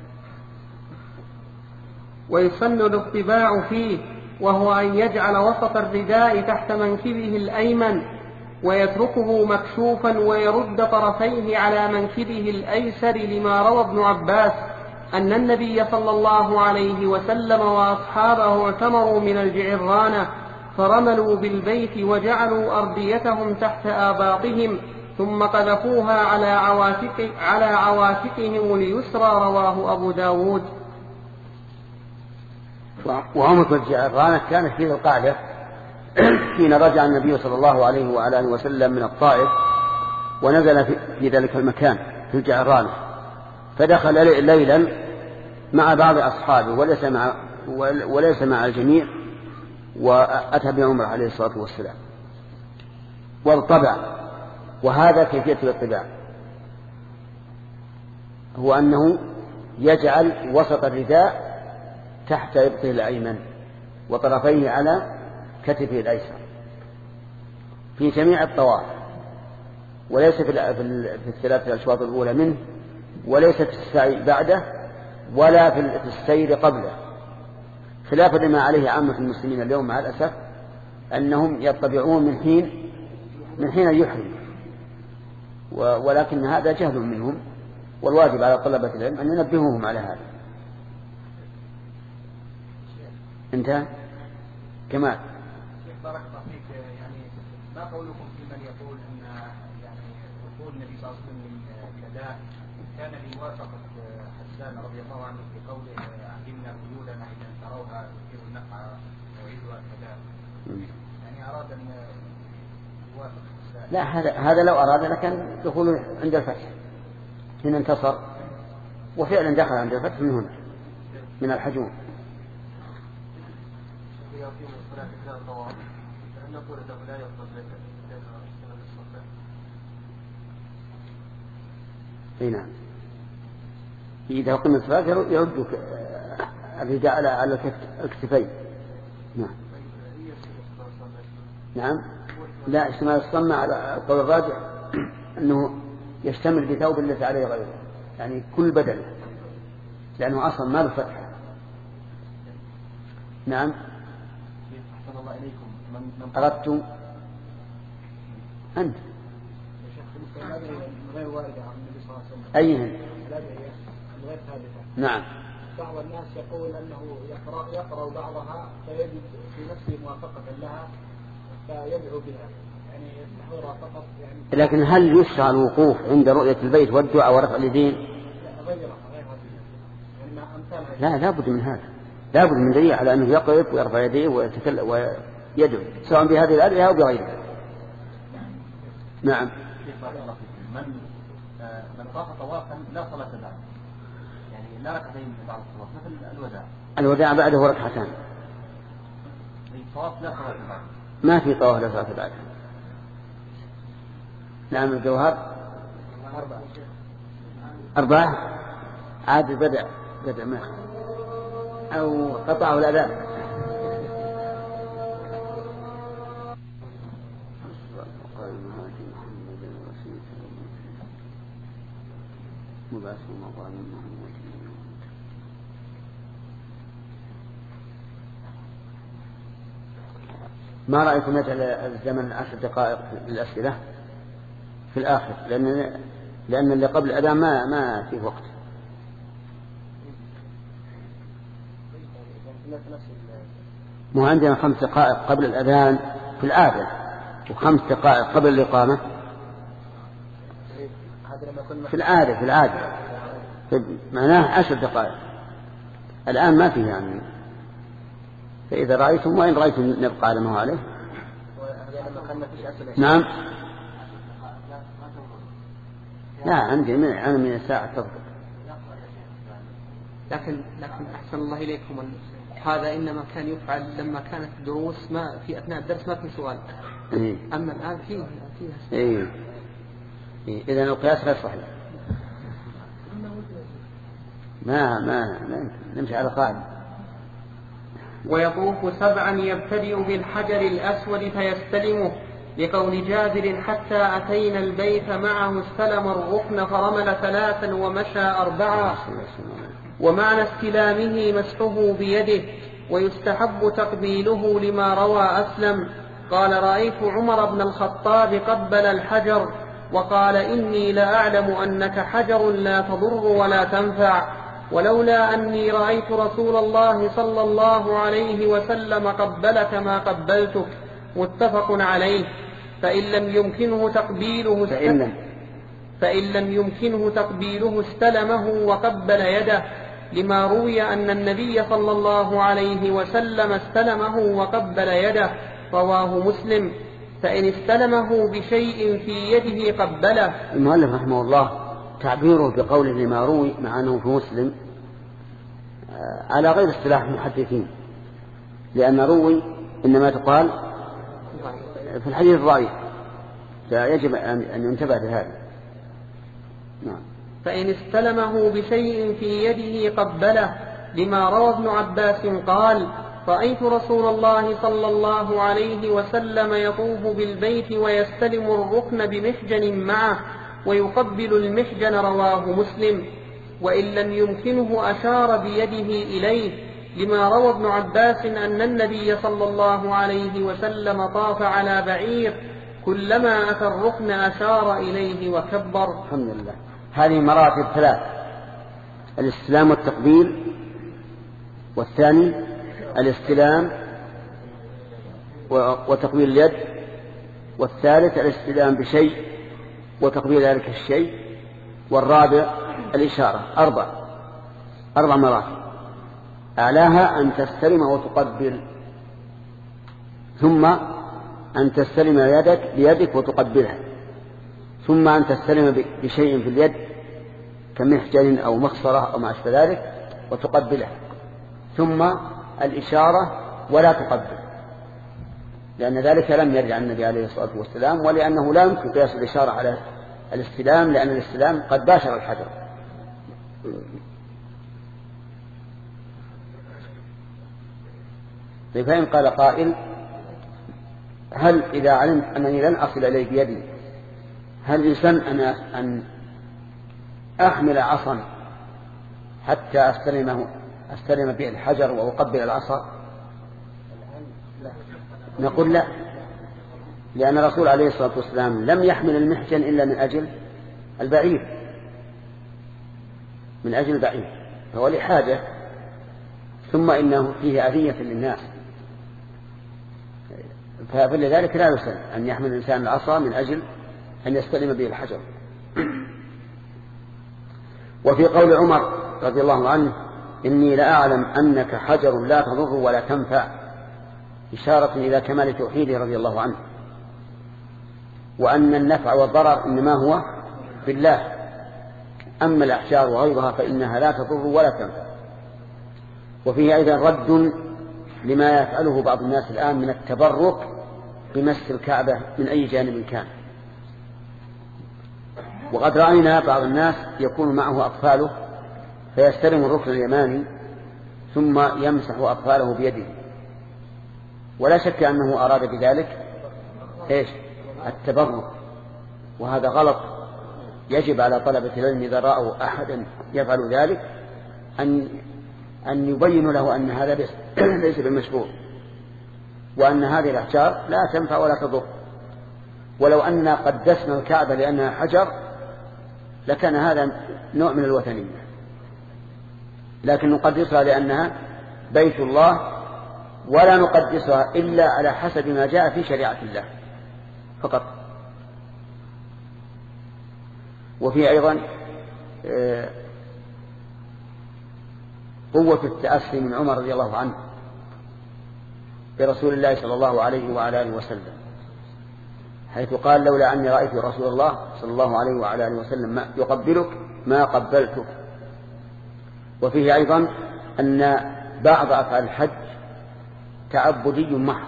ويسن الاطباع فيه وهو أن يجعل وسط الرداء تحت منكبه الأيمن ويتركه مكشوفا ويرد طرفيه على منكبه الأيسر لما روى ابن عباس أن النبي صلى الله عليه وسلم وأصحابه اعتمروا من الجعرانة فرملوا بالبيت وجعلوا أرديتهم تحت آباطهم ثم قذفوها على عواتق على عواتقهم اليسرى. رواه أبو داود. وعمرة الجعرانة كانت في القعدة حين رجع النبي صلى الله عليه وعلى آله وسلم من الطائف ونزل في ذلك المكان في الجعرانة فدخل ليلا مع بعض أصحابه وليس مع, وليس مع الجميع وأتى بعمر عليه الصلاة والسلام والطبع. وهذا كيفية الطباع هو أنه يجعل وسط الرداء تحت إبطه الأيمن وطرفيه على كتفه الأيسر في جميع الطواف وليس في الثلاث الأشواط الأولى منه وليس في السعي بعده ولا في السير قبله خلافا لما عليه عامة المسلمين اليوم مع الأسف أنهم يطبعون من حين من حين يحرم ولكن هذا جهل منهم والواجب على طلبة العلم أن ينبهوهم على هذا. انتهى كمال. بارك الله فيك. يعني ما قولكم في من يقول ان يعني دخول النبي صلى الله عليه وسلم للنداء كان بموافقه حسان رضي الله عنه في قوله علمنا خيولنا اذا تروها تثير النفع يعني أراد أن يوافق. لا هذا هذا لو أراد لكان دخول عند الفتح هنا انتصر، وفعلا دخل عند الفتح من هنا من الحجون. اي نعم، إذا قمنا الصلاة يرد الرداء على الكتفين. نعم نعم. لا، اشتمال الصمة على القول الراجع أنه يشتمل بثوب ليس عليه غيره، يعني كل بدل، لأنه أصلا ما بفتح. نعم. أحسن الله إليكم. من أردت أنت غير واردة عن النبي صلى الله عليه وسلم. أيهن؟ غير ثابتة. نعم. بعض الناس يقول أنه يقرأ, يقرأ بعضها فيجد في نفسه موافقة لها فيدعو بها، يعني يستحضرها فقط يعني. لكن هل يشرع الوقوف عند رؤية البيت والدعاء ورفع اليدين؟ غيرها غير هذه يعني ما أمثالها. لا، لا بد من هذا، لا بد من دليل على أنه يقف ويرفع يديه ويتكلم ويدعو سواء بهذه الآلهة أو بغيرها. نعم. من من طاف طوافا لا صلاة بعد، يعني لا ركعتين بعد الطواف، مثل الوداع. الوداع بعده ركعتان. الطواف لا صلاة بعد. ما في طواف لا صلاة بعد. نعم. الجوهر أربعة. أربعة عاد بدأ بدأ ما أو قطعه الأذان. ما رأيكم نجعل الزمن عشر دقائق للأسئلة في الآخر، لأن لأن اللي قبل الأذان ما ما فيه وقت. مو عندنا خمس دقائق قبل الأذان في العادة وخمس دقائق قبل الإقامة في العادة في العادة معناه عشر دقائق. الآن ما فيه يعني. فإذا رأيتم وإن رأيتم نبقى على ما هو عليه. نعم. لا عندي من أنا من الساعة تفضل. لكن لكن أحسن الله إليكم، هذا إنما كان يفعل لما كانت الدروس ما في أثناء الدرس ما في سؤال. إيه. أما الآن فيه فيها. إيه. إيه. إذا القياس غير صحيح. ما ما نمشي على قاعدة. ويطوف سبعا يبتدئ بالحجر الأسود فيستلمه، لقول جابر حتى أتينا البيت معه استلم الركن فرمل ثلاثا ومشى أربعا. ومعنى استلامه مسحه بيده، ويستحب تقبيله لما روى أسلم قال رأيت عمر بن الخطاب قبل الحجر وقال إني لأعلم أنك حجر لا تضر ولا تنفع، ولولا أني رأيت رسول الله صلى الله عليه وسلم قبلك ما قبلتك. متفق عليه. فإن لم يمكنه تقبيله فإن لم, فإن لم يمكنه تقبيله استلمه وقبل يده، لما روي أن النبي صلى الله عليه وسلم استلمه وقبل يده، رواه مسلم. فإن استلمه بشيء في يده قبله. المؤلف رحمه الله تعبيره بقوله لما روي مع أنه في مسلم على غير اصطلاح المحدثين، لأن روي إنما تقال في الحديث الضعيف، فيجب أن ينتبه لهذا. نعم. فإن استلمه بشيء في يده قبله، لما روى ابن عباس قال رأيت رسول الله صلى الله عليه وسلم يطوف بالبيت ويستلم الركن بمحجن معه ويقبل المحجن، رواه مسلم. وإن لم يمكنه أشار بيده إليه، لما روى ابن عباس أن النبي صلى الله عليه وسلم طاف على بعير كلما أتى الركن أشار إليه وكبر. الحمد لله. هذه مراتب ثلاث: الاستلام والتقبيل، والثاني الاستلام وتقبيل اليد، والثالث الاستلام بشيء وتقبيل ذلك الشيء، والرابع الإشارة. أربع أربع مراتب. أعلاها أن تستلم وتقبل ثم أن تستلم يدك بيدك وتقبلها، ثم أن تستلم بشيء في اليد كمحجن أو مخصرة أو ما أشبه ذلك وتقبلها، ثم الإشارة ولا تقبل، لأن ذلك لم يرد عن النبي عليه الصلاة والسلام، ولأنه لا يمكن قياس الإشارة على الاستلام، لأن الاستلام قد باشر الحجر. فإن قال قائل: هل إذا علمت أنني لن أصل إليه بيدي هل يسن أنا أن أحمل عصا حتى أستلمه أستلم به الحجر وأقبل العصا؟ نقول لا، لأن الرسول عليه الصلاة والسلام لم يحمل المحجن إلا من أجل البعير، من أجل البعير، فهو لحاجة، ثم إنه فيه أذية للناس، فلذلك لا يسن أن يحمل الإنسان العصا من أجل أن يستلم به الحجر. وفي قول عمر رضي الله عنه: إني لأعلم أنك حجر لا تضر ولا تنفع، إشارة إلى كمال توحيده رضي الله عنه، وأن النفع والضرر إنما هو بالله، أما الأحجار وغيرها فإنها لا تضر ولا تنفع. وفيه أيضا رد لما يفعله بعض الناس الآن من التبرك بمس الكعبة من أي جانب كان. وقد رأينا بعض الناس يكون معه أطفاله فيستلم الركن اليماني ثم يمسح أطفاله بيده، ولا شك أنه أراد بذلك إيش؟ التبرك، وهذا غلط. يجب على طلبة العلم إذا رأوا أحدا يفعل ذلك أن أن يبين له أن هذا ليس بالمشروع، وأن هذه الأحجار لا تنفع ولا تضر. ولو أننا قدسنا الكعبة لأنها حجر لكان هذا نوع من الوثنية، لكن نقدسها لأنها بيت الله، ولا نقدسها إلا على حسب ما جاء في شريعة الله فقط. وفي أيضا قوة التأسي من عمر رضي الله عنه برسول الله صلى الله عليه وعلى آله وسلم، حيث قال: لولا أني رأيت رسول الله صلى الله عليه وعلى آله وسلم ما يقبلك ما قبلتك. وفيه أيضا أن بعض أفعال الحج تعبدي محض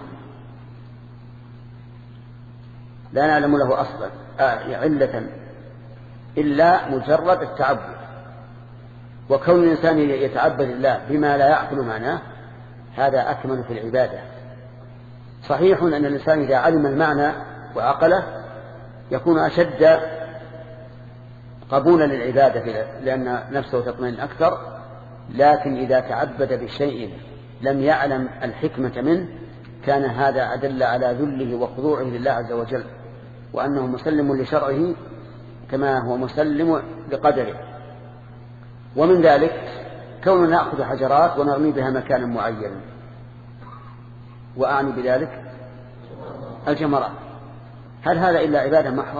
لا نعلم له أصلا علة إلا مجرد التعبد. وكون الإنسان يتعبد الله بما لا يعقل معناه هذا أكمل في العبادة. صحيح أن الإنسان إذا علم المعنى وعقله يكون أشد قبولا للعبادة لأن نفسه تطمئن أكثر، لكن إذا تعبد بشيء لم يعلم الحكمة منه كان هذا أدل على ذله وخضوعه لله عز وجل، وأنه مسلم لشرعه كما هو مسلم لقدره. ومن ذلك كوننا نأخذ حجرات ونرمي بها مكانا معين، وأعني بذلك الجمرات، هل هذا إلا عبادة محضة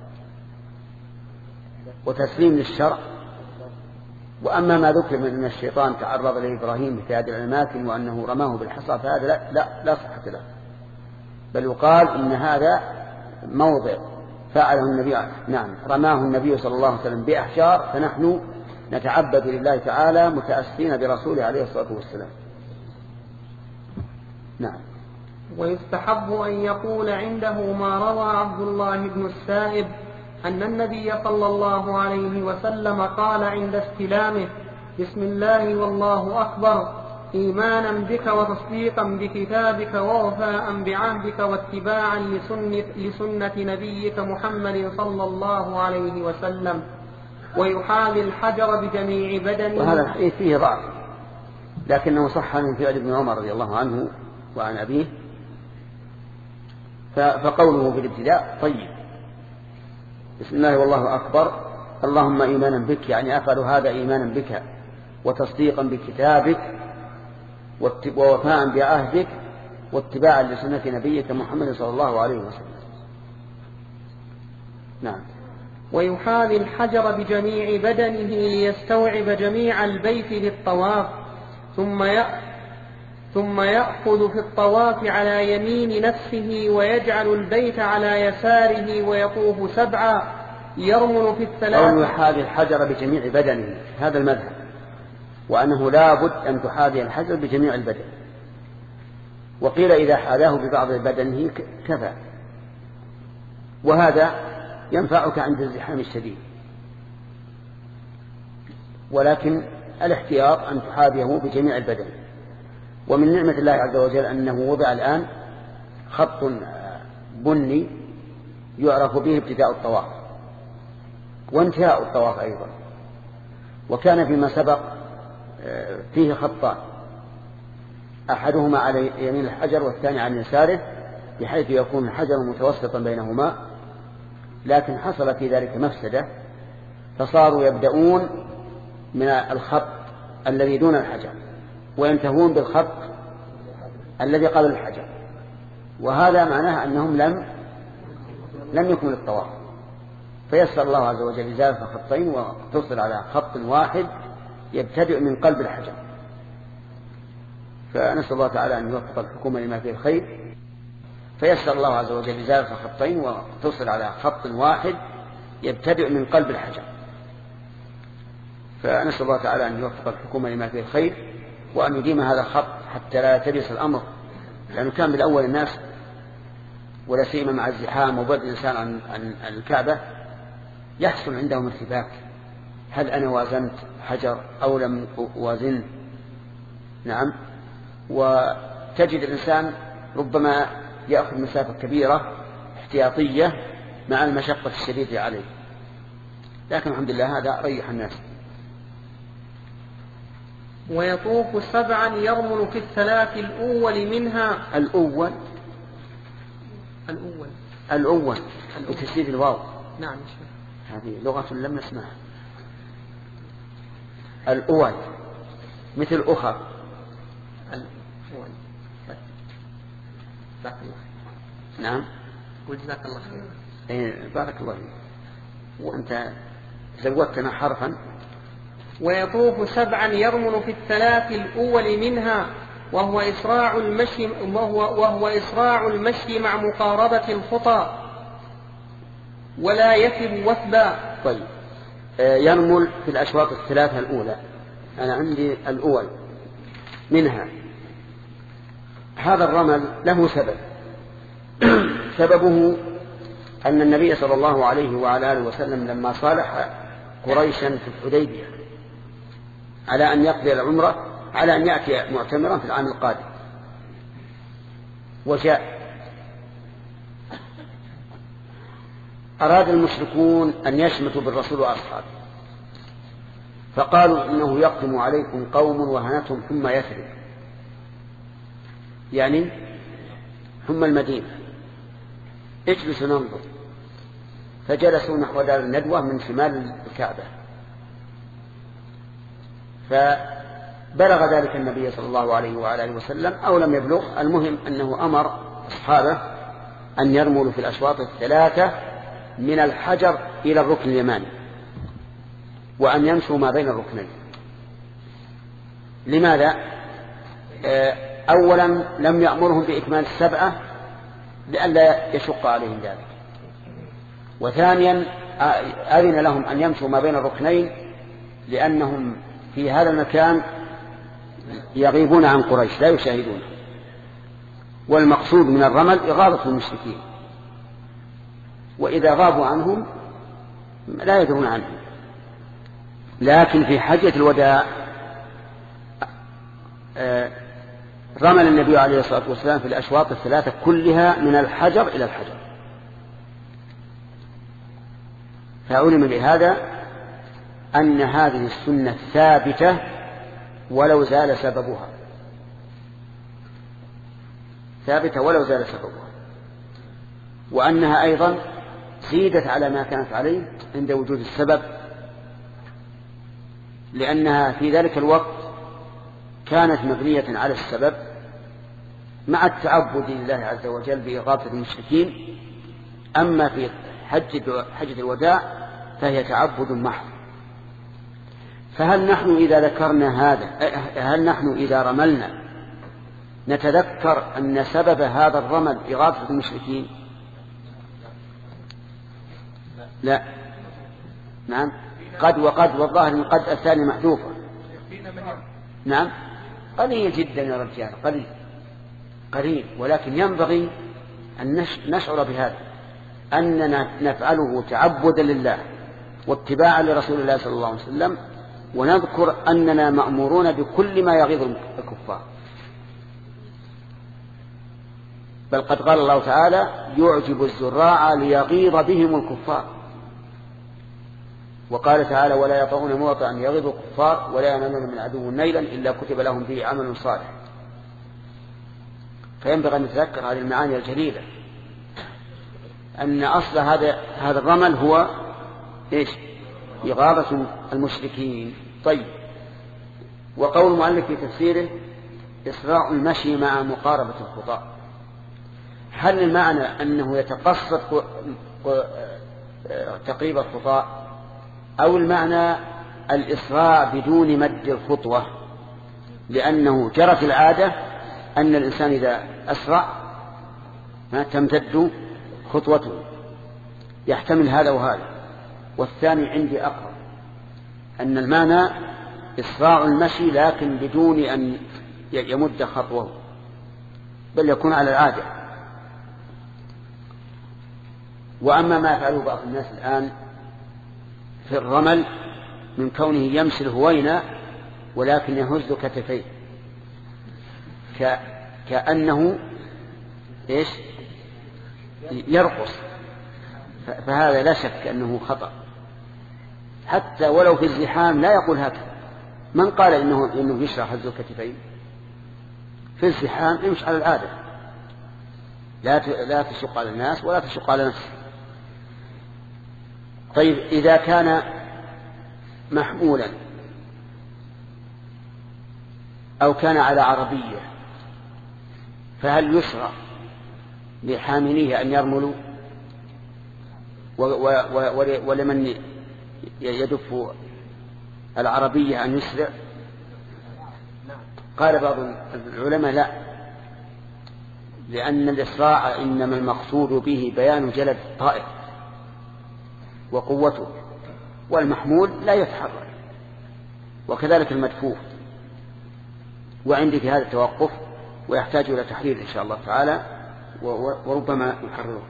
وتسليم للشرع؟ وأما ما ذكر من أن الشيطان تعرض لإبراهيم في هذه الأماكن وأنه رماه بالحصى فهذا لا, لا, لا صحة له، بل يقال إن هذا موضع فعله النبي، نعم رماه النبي صلى الله عليه وسلم بأحجار، فنحن نتعبد لله تعالى متأسين برسوله عليه الصلاة والسلام. نعم. ويستحب أن يقول عنده ما روى عبد الله بن السائب أن النبي صلى الله عليه وسلم قال عند استلامه: بسم الله والله أكبر، إيمانا بك وتصديقا بكتابك ووفاء بعهدك واتباعا لسنة, لسنة نبيك محمد صلى الله عليه وسلم، ويحاذي الحجر بجميع بدنه. وهذا الحديث فيه ضعف، لكنه صح من فعل ابن عمر رضي الله عنه وعن أبيه، فقوله في الابتداء طيب: بسم الله والله أكبر، اللهم إيمانا بك، يعني أفعل هذا إيمانا بك وتصديقا بكتابك ووفاء بعهدك واتباعا لسنة نبيك محمد صلى الله عليه وسلم. نعم. ويحاذي الحجر بجميع بدنه ليستوعب جميع البيت للطواف، ثم ثم يأخذ في الطواف على يمين نفسه ويجعل البيت على يساره ويطوف سبعا يرمل في الثلاث. أو يحاذي الحجر بجميع بدنه، هذا المذهب، وأنه لا بد أن تحاذي الحجر بجميع البدن. وقيل إذا حاذاه ببعض بدنه كفى، وهذا ينفعك عند الزحام الشديد، ولكن الاحتياط أن تحاذيه بجميع البدن. ومن نعمة الله عز وجل أنه وضع الآن خط بني يعرف به ابتداء الطواف وانتهاء الطواف أيضا، وكان فيما سبق فيه خطان، أحدهما على يمين الحجر والثاني على يساره، بحيث يكون الحجر متوسطا بينهما، لكن حصل في ذلك مفسدة، فصاروا يبدأون من الخط الذي دون الحجر وينتهون بالخط الذي قبل الحجر، وهذا معناه أنهم لم لم يكمل الطواف. فيسر الله عز وجل إزالة خطين وتصل على خط واحد يبتدئ من قلب الحجر. فنسأل الله تعالى أن يوفق الحكومة لما فيه الخير. فيسر الله عز وجل إزالة خطين وتصل على خط واحد يبتدئ من قلب الحجر. فنسأل الله تعالى أن يوفق الحكومة لما فيه الخير، وأن يديم هذا الخط حتى لا يلتبس الأمر، لأنه كان بالأول الناس ولا سيما مع الزحام وبعد الإنسان عن, عن الكعبة يحصل عندهم ارتباك، هل أنا وازنت حجر أو لم وازن؟ نعم. وتجد الإنسان ربما يأخذ مسافة كبيرة احتياطية مع المشقة الشديدة عليه، لكن الحمد لله هذا ريح الناس. ويطوف سبعا يرمل في الثلاث الأول منها. الأول الأول الأول بتشديد الواو. نعم. هذه لغة لم نسمعها. الأول مثل أخر. الأول. جزاك الله. نعم. وجزاك الله خير. إيه بارك الله فيك. وأنت زودتنا حرفا. ويطوف سبعا يرمل في الثلاث الأول منها، وهو إسراع المشي وهو, وهو إسراع المشي مع مقاربة الخطى ولا يثب وثبا. طيب آه يرمل في الأشواط الثلاثة الأولى. أنا عندي الأول منها. هذا الرمل له سبب. سببه أن النبي صلى الله عليه وعلى آله وسلم لما صالح قريشا في الحديبية على أن يقضي العمرة، على أن يأتي معتمرا في العام القادم، وجاء أراد المشركون أن يشمتوا بالرسول وأصحابه، فقالوا إنه يقدم عليكم قوم وهنتهم ثم يثرب، يعني ثم المدينة، اجلسوا ننظر. فجلسوا نحو دار الندوة من شمال الكعبة، فبلغ ذلك النبي صلى الله عليه وعلى آله وسلم أو لم يبلغ، المهم أنه أمر أصحابه أن يرملوا في الأشواط الثلاثة من الحجر إلى الركن اليماني، وأن يمشوا ما بين الركنين. لماذا؟ أولا لم يأمرهم بإكمال السبعة لئلا يشق عليهم ذلك، وثانيا أذن لهم أن يمشوا ما بين الركنين لأنهم في هذا المكان يغيبون عن قريش لا يشاهدون، والمقصود من الرمل إغاظة المشركين، وإذا غابوا عنهم لا يدرون عنهم. لكن في حجة الوداع رمل النبي عليه الصلاة والسلام في الأشواط الثلاثة كلها من الحجر إلى الحجر، فعلم بهذا أن هذه السنة ثابتة ولو زال سببها، ثابتة ولو زال سببها، وأنها أيضا زيدت على ما كانت عليه عند وجود السبب، لأنها في ذلك الوقت كانت مبنية على السبب مع التعبد لله عز وجل بإغاثة المشركين. أما في حجة, حجة الوداع فهي تعبد محض. فهل نحن إذا ذكرنا هذا، هل نحن إذا رملنا نتذكر أن سبب هذا الرمل إغاثة المشركين؟ لا. نعم قد وقد، والظاهر من قد الثاني محذوفة. نعم قليل جدا يا رجال، قليل قليل، ولكن ينبغي أن نشعر بهذا، أننا نفعله تعبدا لله واتباعا لرسول الله صلى الله عليه وسلم، ونذكر أننا مأمورون بكل ما يغيظ الكفار. بل قد قال الله تعالى يعجب الزراع ليغيظ بهم الكفار، وقال تعالى ولا يطعون موطئا يغيظ الكفار ولا ينالون من عدو نيلا إلا كتب لهم به عمل صالح. فينبغي أن نتذكر هذه المعاني الجليلة، أن أصل هذا هذا الرمل هو إيش؟ إغاظة المشركين. طيب، وقول المؤلف في تفسيره إسراع المشي مع مقاربة الخطى، هل المعنى أنه يتقصد تقريب الخطى، أو المعنى الإسراع بدون مد الخطوة؟ لأنه جرت العادة أن الإنسان إذا أسرع ما تمتد خطوته، يحتمل هذا وهذا. والثاني عندي أقرب، أن المعنى إسراع المشي لكن بدون أن يمد خطوه، بل يكون على العادة. وأما ما يفعله بعض الناس الآن في الرمل من كونه يمشي الهوينة ولكن يهز كتفيه كأنه إيش يرقص، فهذا لا شك أنه خطأ، حتى ولو في الزحام لا يقول هكذا. من قال إنه, إنه يشرع هز الكتفين؟ في الزحام يمشي على العادة، لا لا تشق على الناس ولا تشق على نفسه. طيب، إذا كان محمولا أو كان على عربية فهل يشرع لحامليه أن يرملوا ولمن يدف العربية أن يسرع؟ قال بعض العلماء لا، لأن الإسراع إنما المقصود به بيان جلد الطائر وقوته، والمحمول لا يتحرك، وكذلك المدفوع. وعندي في هذا التوقف ويحتاج إلى تحرير إن شاء الله تعالى، وربما نحرره.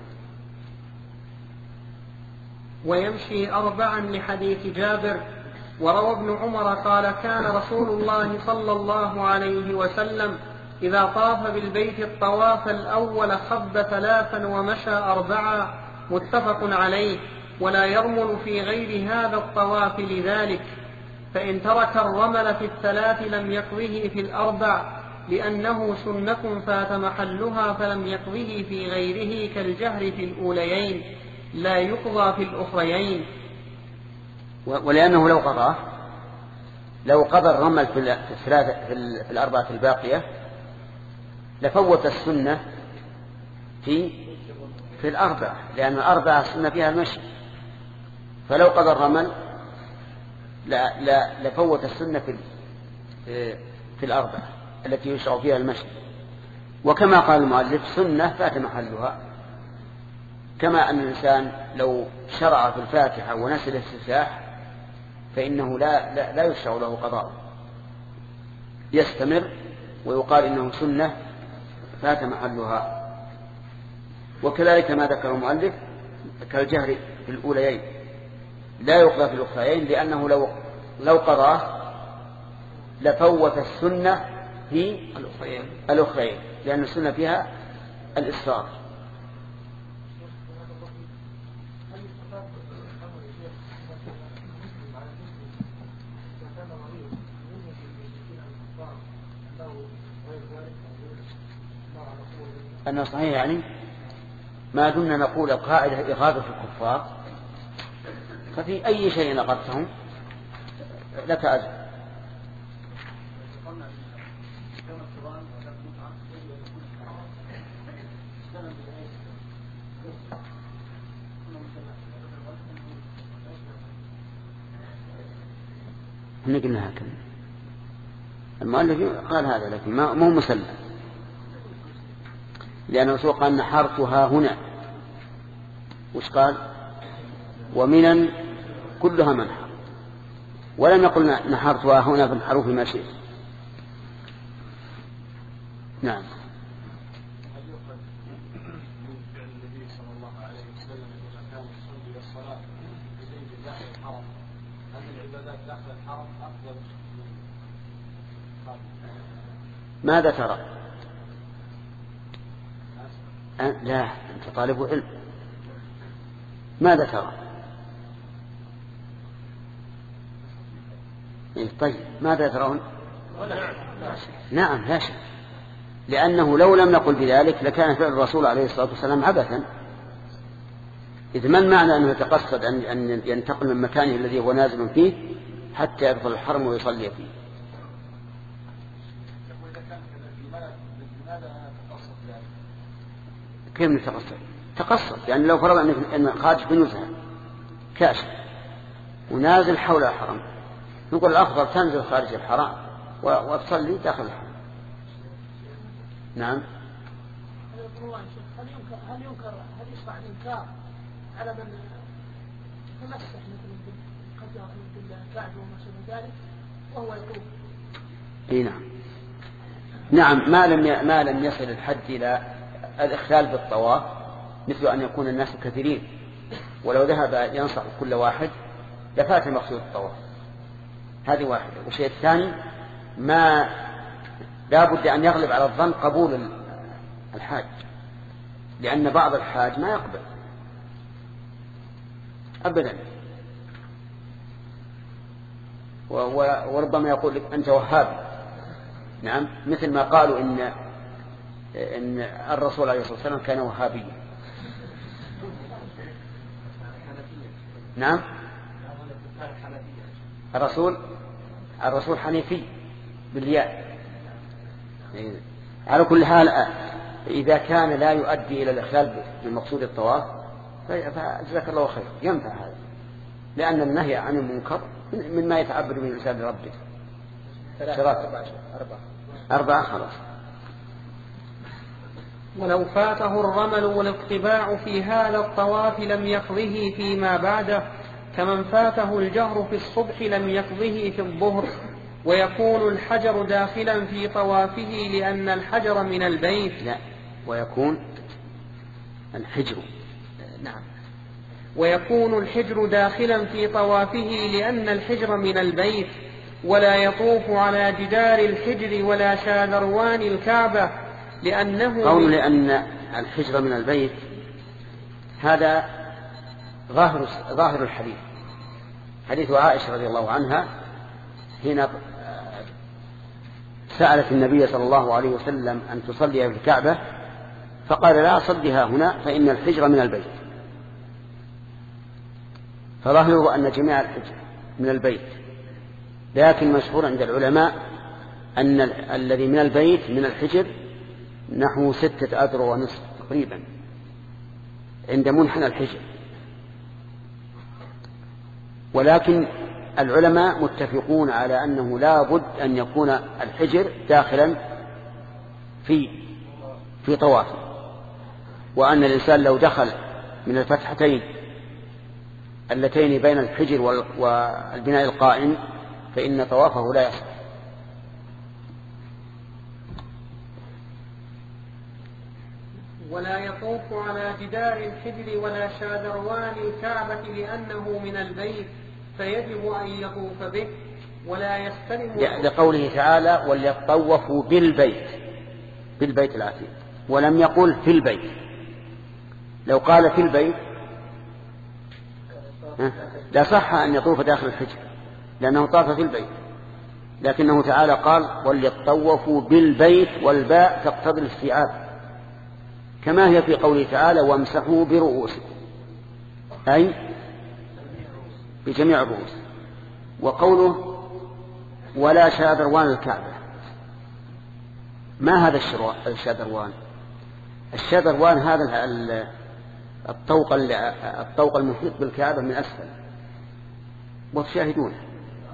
ويمشي أربعا لحديث جابر. وروى ابن عمر قال كان رسول الله صلى الله عليه وسلم إذا طاف بالبيت الطواف الأول خب ثلاثا ومشى أربعا، متفق عليه. ولا يرمل في غير هذا الطواف لذلك، فإن ترك الرمل في الثلاث لم يقضه في الأربع، لأنه سنة فات محلها فلم يقضه في غيره كالجهر في الأوليين، لا يقضى في الأخريين. ولأنه لو قضاه لو قضى الرمل في الثلاثة في الأربعة الباقية لفوت السنة في في الأربعة، لأن الأربعة السنة فيها المشي، فلو قضى الرمل لا لا لفوت السنة في في الأربعة التي يشرع فيها المشي. وكما قال المؤلف سنة فات محلها، كما أن الإنسان لو شرع في الفاتحة ونسي الافتتاح فإنه لا لا, لا يشرع له قضاء، يستمر ويقال إنه سنة فات محلها. وكذلك ما ذكر المؤلف كالجهر في الأوليين لا يقضى في الأخريين، لأنه لو لو قضاه لفوت السنة في الأخريين، لأن السنة فيها الإسرار. أنه صحيح، يعني ما دمنا نقول القاعدة إغاظة الكفار، ففي أي شيء أغضتهم لك أجر. احنا قلنا هكذا، المؤلف قال هذا لكن ما هو مسلم. لأن الرسول قال نحرتها هنا، وش قال؟ ومنا كلها منحر، ولم يقل نحرتها هنا فانحروا فيما شئت. نعم. ماذا ترى؟ أه؟ لا، أنت طالب علم. ماذا ترى؟ إيه طيب، ماذا ترون؟ نعم لا شك، لأنه لو لم نقل بذلك لكان فعل الرسول عليه الصلاة والسلام عبثا. إذ ما المعنى أنه يتقصد أن ينتقل من مكانه الذي هو نازل فيه حتى يدخل الحرم ويصلي فيه؟ كيف نتقصد؟ تقصد يعني لو فرض أن خارج في نزهة كاشف ونازل حول الحرم، نقول الأفضل تنزل خارج الحرم وتصلي داخل الحرم. نعم. هل ينكر هل ينكر هل يشرع الإنكار على من تمسح مثل بالكعبة وما شابه ذلك وهو يطوف؟ اي نعم. نعم، ما لم ما لم يصل الحد إلى الإخلال بالطواف، مثل أن يكون الناس كثيرين ولو ذهب ينصح كل واحد لفات مقصود الطواف. هذه واحدة. والشيء الثاني ما لا بد أن يغلب على الظن قبول الحاج، لأن بعض الحاج ما يقبل أبدا، وربما يقول لك أنت وهابي. نعم، مثل ما قالوا إن إن الرسول عليه الصلاة والسلام كان وهابيا. نعم، الرسول الرسول حنيفي بالياء. على كل حال إذا كان لا يؤدي إلى الإخلال بمقصود الطواف فجزاك الله خير، ينفع هذا، لأن النهي عن المنكر مما يتعبد به الإنسان لربه. أربعة أربعة خلاص. ولو فاته الرمل والاطباع في هذا الطواف لم يقضه فيما بعده، كمن فاته الجهر في الصبح لم يقضه في الظهر. ويكون الحجر داخلا في طوافه لأن الحجر من البيت. لا، ويكون الحجر نعم ويكون الحجر داخلا في طوافه لأن الحجر من البيت، ولا يطوف على جدار الحجر ولا شاذروان الكعبة، لأنه قول لأن الحجر من البيت هذا ظاهر ظاهر الحديث، حديث عائشة رضي الله عنها حين سألت النبي صلى الله عليه وسلم أن تصلي في الكعبة فقال لا صليها هنا فإن الحجر من البيت. فظاهره أن جميع الحجر من البيت، لكن مشهور عند العلماء أن الذي من البيت من الحجر نحو ستة أذرع ونصف تقريبا عند منحنى الحجر. ولكن العلماء متفقون على أنه لا بد أن يكون الحجر داخلا في في طوافه، وأن الإنسان لو دخل من الفتحتين اللتين بين الحجر والبناء القائم فإن طوافه لا يصح. ولا يطوف على جدار الحجر ولا شاذروان الكعبة لأنه من البيت فيجب أن يطوف به. ولا يستلم لقوله تعالى وليطوفوا بالبيت، بالبيت العتيق، ولم يقل في البيت. لو قال في البيت لا صح أن يطوف داخل الحجر لأنه طاف في البيت، لكنه تعالى قال وليطوفوا بالبيت، والباء تقتضي الاستيعاب كما هي في قوله تعالى وامسحوا برؤوسكم، أي بجميع الرؤوس. وقوله ولا شاذروان الكعبة، ما هذا الشاذروان؟ الشاذروان هذا الطوق الطوق المحيط بالكعبة من أسفل، وتشاهدونه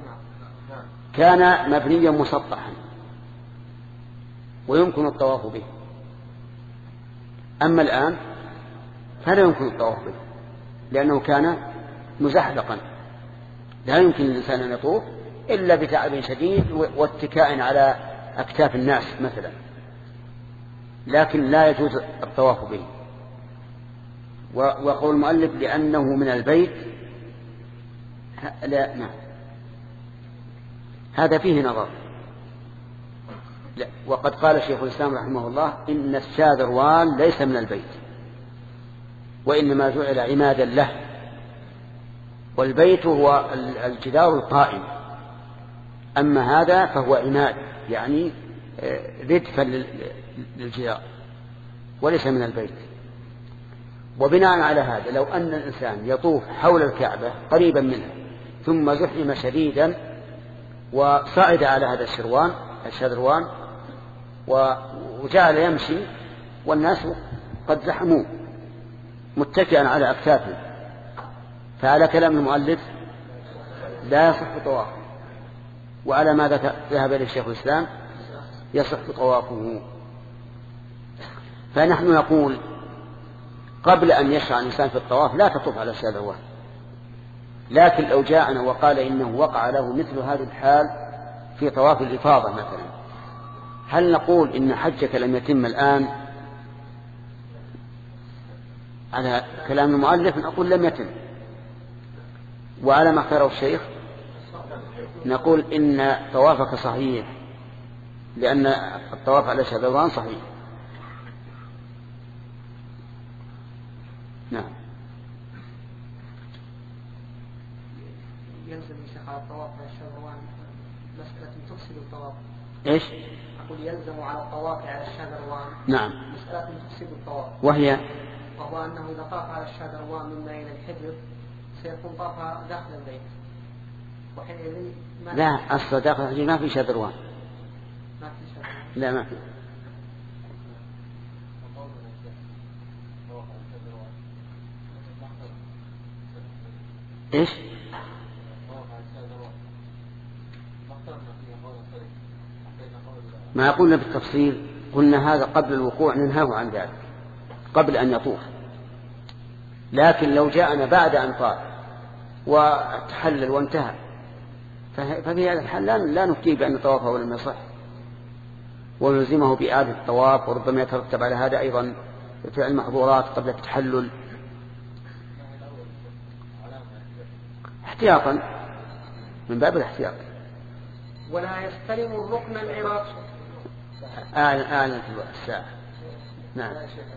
كان مبنيا مسطحا ويمكن الطواف به، أما الآن فلا يمكن الطواف به لأنه كان مزحلقا، لا يمكن للإنسان أن يطوف إلا بتعب شديد واتكاء على أكتاف الناس مثلا، لكن لا يجوز الطواف به. وقول المؤلف لأنه من البيت، لا نعم هذا فيه نظر. لا، وقد قال شيخ الإسلام رحمه الله إن الشاذروان ليس من البيت وإنما جعل عمادا له، والبيت هو الجدار القائم، أما هذا فهو عماد يعني ردفا للجدار وليس من البيت. وبناء على هذا لو أن الإنسان يطوف حول الكعبة قريبا منها ثم زحم شديدا وصعد على هذا الشروان الشذروان وجعل يمشي والناس قد زحموه متكئا على أكتافه، فعلى كلام المؤلف لا يصح طوافه، وعلى ماذا ذهب إليه شيخ الإسلام يصح طوافه. فنحن نقول قبل أن يشرع الإنسان في الطواف لا تطوف على الشاذروان، لكن لو جاءنا وقال إنه وقع له مثل هذه الحال في طواف الإفاضة مثلا، هل نقول إن حجك لم يتم الآن؟ على كلام المؤلف نقول لم يتم، وعلى ما اختاره الشيخ نقول إن طوافك صحيح لأن الطواف على الشاذروان صحيح. نعم. يلزم يشيخ على الطواف على الشاذروان مسألة تفسد الطواف. إيش؟ أقول يلزم على الطواف على الشاذروان نعم مسألة تفسد الطواف، وهي وهو أنه إذا طاف على الشاذروان مما إلى الحجر سيكون طاف داخل البيت، وحينئذ ما لا أصل داخل الحجر ما في شاذروان، ما في شاذروان. لا ما في. إيش؟ ما قلنا بالتفصيل، قلنا هذا قبل الوقوع ننهاه عن ذلك قبل أن يطوف، لكن لو جاءنا بعد أن طاف وتحلل وانتهى ففي هذا الحال لا نفتيه بأن طوافه لم يصح ونلزمه بإعادة الطواف، وربما يترتب على هذا أيضا فعل محظورات قبل التحلل احتياطا من باب الاحتياط. ولا يستلم الركن العراقي. أعلن أعلن في الساعة. نعم.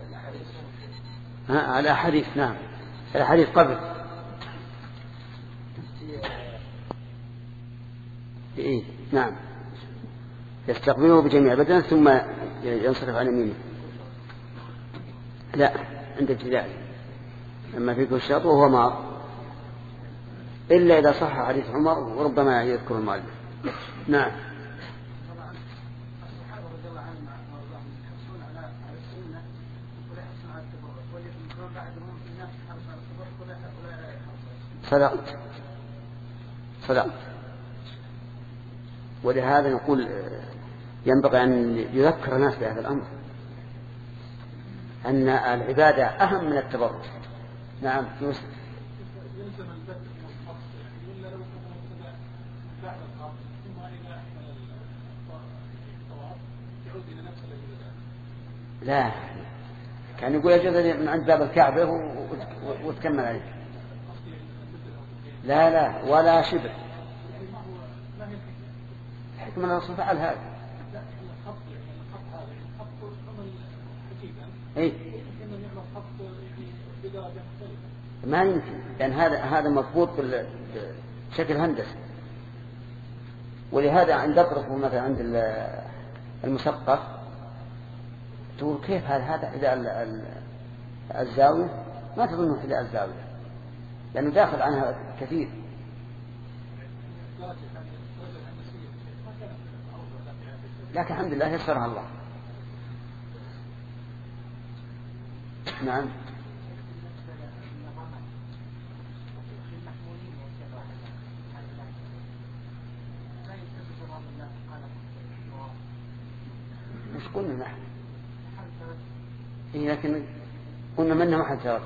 ها على حديث نعم على حديث قبل. إيه نعم يستقبله بجميع بدنه ثم ينصرف عن يمينه. لا عند ابتداء أما في كل شرط وهو مار إلا إذا صح حديث عمر وربما يذكر المؤلف. نعم. صدقت صدقت ولهذا نقول ينبغي أن يذكر الناس بهذا الأمر أن العبادة أهم من التبرك. نعم يوسف. لا كان يقول يجوز من عند باب الكعبة وتكمل عليه. لا لا ولا شبه حكم الرسول فعل هذا. اي ما يمكن لأن هذا هذا مربوط بشكل هندسي، ولهذا عند اطرفه مثلا عند المثقف تقول كيف هذا هذا حذاء الزاوية، ما تظنه حذاء الزاوية لأنه داخل عنها كثير. لكن الحمد لله يسرها الله. نعم. مش قلنا نحن لكن قلنا منه ما حد شرط،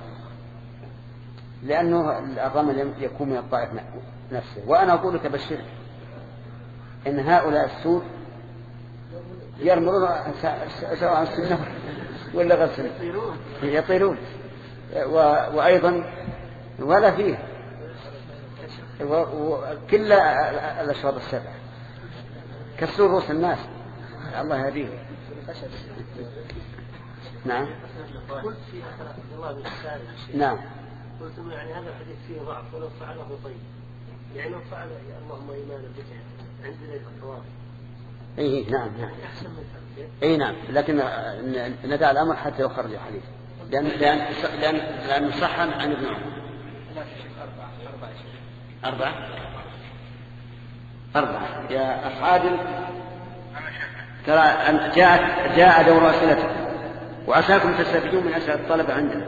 لأنه الرمل يكون من الطائف نفسه. وأنا أقول لك بشرك إن هؤلاء السود يرملون سواء السنة ولا غير السنة، يطيرون وأيضا ولا فيه وكل الأشواط السبع كسروا رؤوس الناس، الله يهديه. نعم. قلت في أثر عبد الله بن الساري. نعم. قلت يعني هذا الحديث فيه ضعف ولو فعله طيب، يعني لو فعل اللهم إيمانا بك عند ليلة الطواف. إيه نعم نعم. أحسن من الحديث. إيه نعم، لكن ندع الأمر حتى يخرج الحديث، لأن لأن لأن لأن صح عن ابن عمر. أربعة أربعة يا أخ عادل، ترى جاء جاء دور أسئلتكم وعساكم تستفيدون من أسئلة الطلبة عندنا.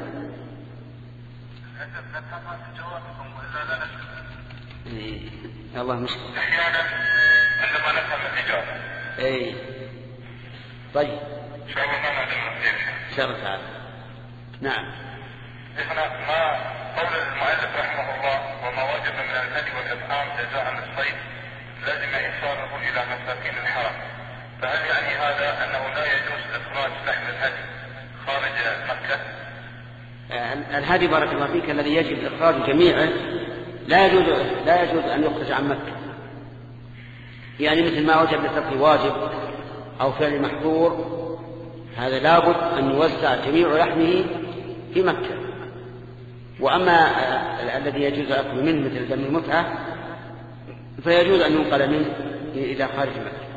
إيه. الله مشكلة. أحيانا عندما نفهم الإجابة. إيه. طيب. إن شاء الله ما نعلم الإجابة. إن شاء الله تعالى. نعم. إحنا ما قول المؤلف رحمه الله وما وجب من الهدي والإطعام جزاء للصيد لازم إيصاله إلى مساكين الحرم، فهل يعني هذا أنه لا يجوز إخراج لحم الهدي خارج مكة؟ الهدي بارك الله فيك الذي يجب إخراج جميعه لا يجوز لا يجوز أن يخرج عن مكة، يعني مثل ما وجب لترك واجب أو فعل محظور، هذا لابد أن يوزع جميع لحمه في مكة. وأما الذي يجوز أكل منه مثل دم المتعة فيجوز أن ينقل منه إلى خارج مكة.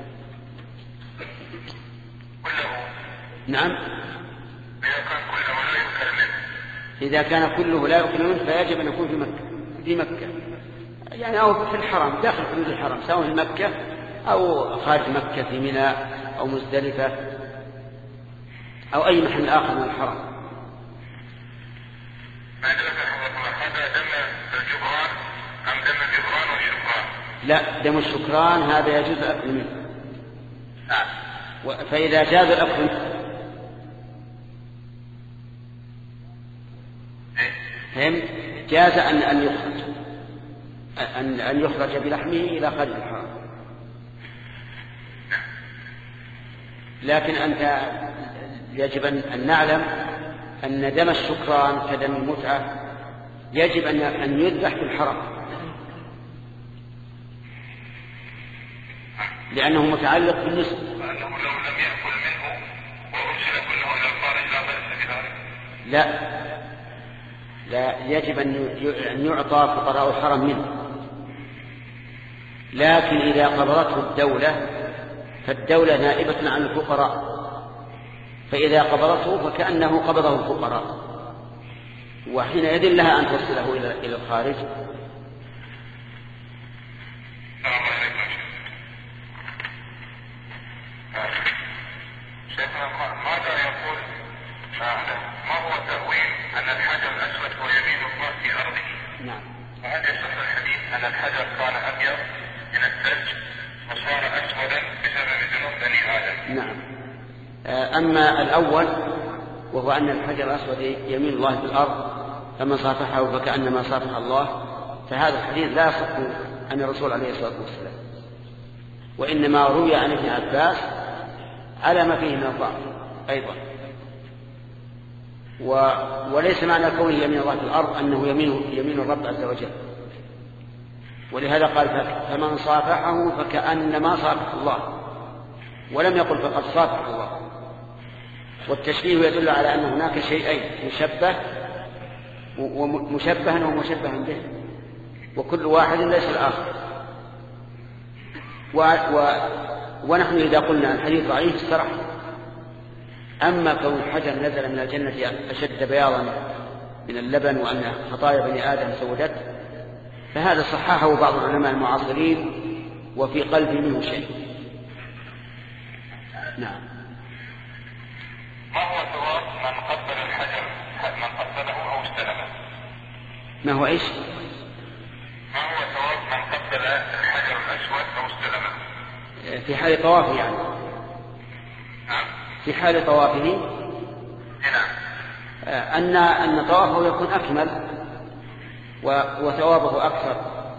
نعم. إذا كان كله لا يؤكل منه فيجب أن يكون في مكة في مكة يعني أو في الحرم داخل حدود الحرم، سواء في مكة أو خارج مكة في منى أو مزدلفة أو أي محل آخر من الحرم. هذا دم الجبران أم دم الجبران والشكران؟ لا، دم الشكران هذا يجوز الأكل منه. فإذا جاز الأكل هم جاز أن أن يخرج أن أن يخرج بلحمه إلى خارج الحرم، لكن أنت يجب أن نعلم أن دم الشكران كدم المتعة يجب أن أن يذبح في الحرم، لأنه متعلق بالنسب. فأنه لو لم يأكل منه وأرسل كله إلى الخارج لا بأس بذلك؟ لا لا، يجب أن يعطى فقراء الحرم منه، لكن إذا قبضته الدولة فالدولة نائبة عن الفقراء، فإذا قبضته فكأنه قبضه الفقراء، وحينئذ لها أن توصله إلى الخارج. شيخنا ماذا يقول ما هو تأويل أن الحجر الأسود هو يمين الله في أرضه؟ نعم. وهل يصح الحديث أن الحجر كان أبيض من الثلج وصار أسودا بسبب ذنوب بني آدم؟ نعم. أما الأول وهو أن الحجر الأسود يمين الله في الأرض فمن صافحه فكأنما صافح الله، فهذا الحديث لا يصح عن الرسول عليه الصلاة والسلام، وإنما روي عن ابن عباس على ما فيه من الضعف أيضا. و... وليس معنى كونه يمين الله في الأرض أنه يمين يمين الرب عز وجل، ولهذا قال فمن صافحه فكأنما صافح الله، ولم يقل فقد صافح الله. والتشبيه يدل على أن هناك شيئين، مشبه ومشبها ومشبها به، وكل واحد ليس الآخر. و... و... ونحن إذا قلنا الحديث ضعيف صرح، أما كون الحجر نزل من الجنة أشد بياضا من اللبن وأن خطايا بني آدم سودته، فهذا صححه بعض العلماء المعاصرين وفي قلبي منه شيء. نعم. ما هو ثواب من قبل الحجر من قبله أو استلمه؟ ما هو إيش؟ ما هو ثواب من قبل الحجر الأسود أو استلمه؟ في حال طوافه يعني. نعم. في حال طوافه. نعم. أن أن طوافه يكون أكمل وثوابه أكثر.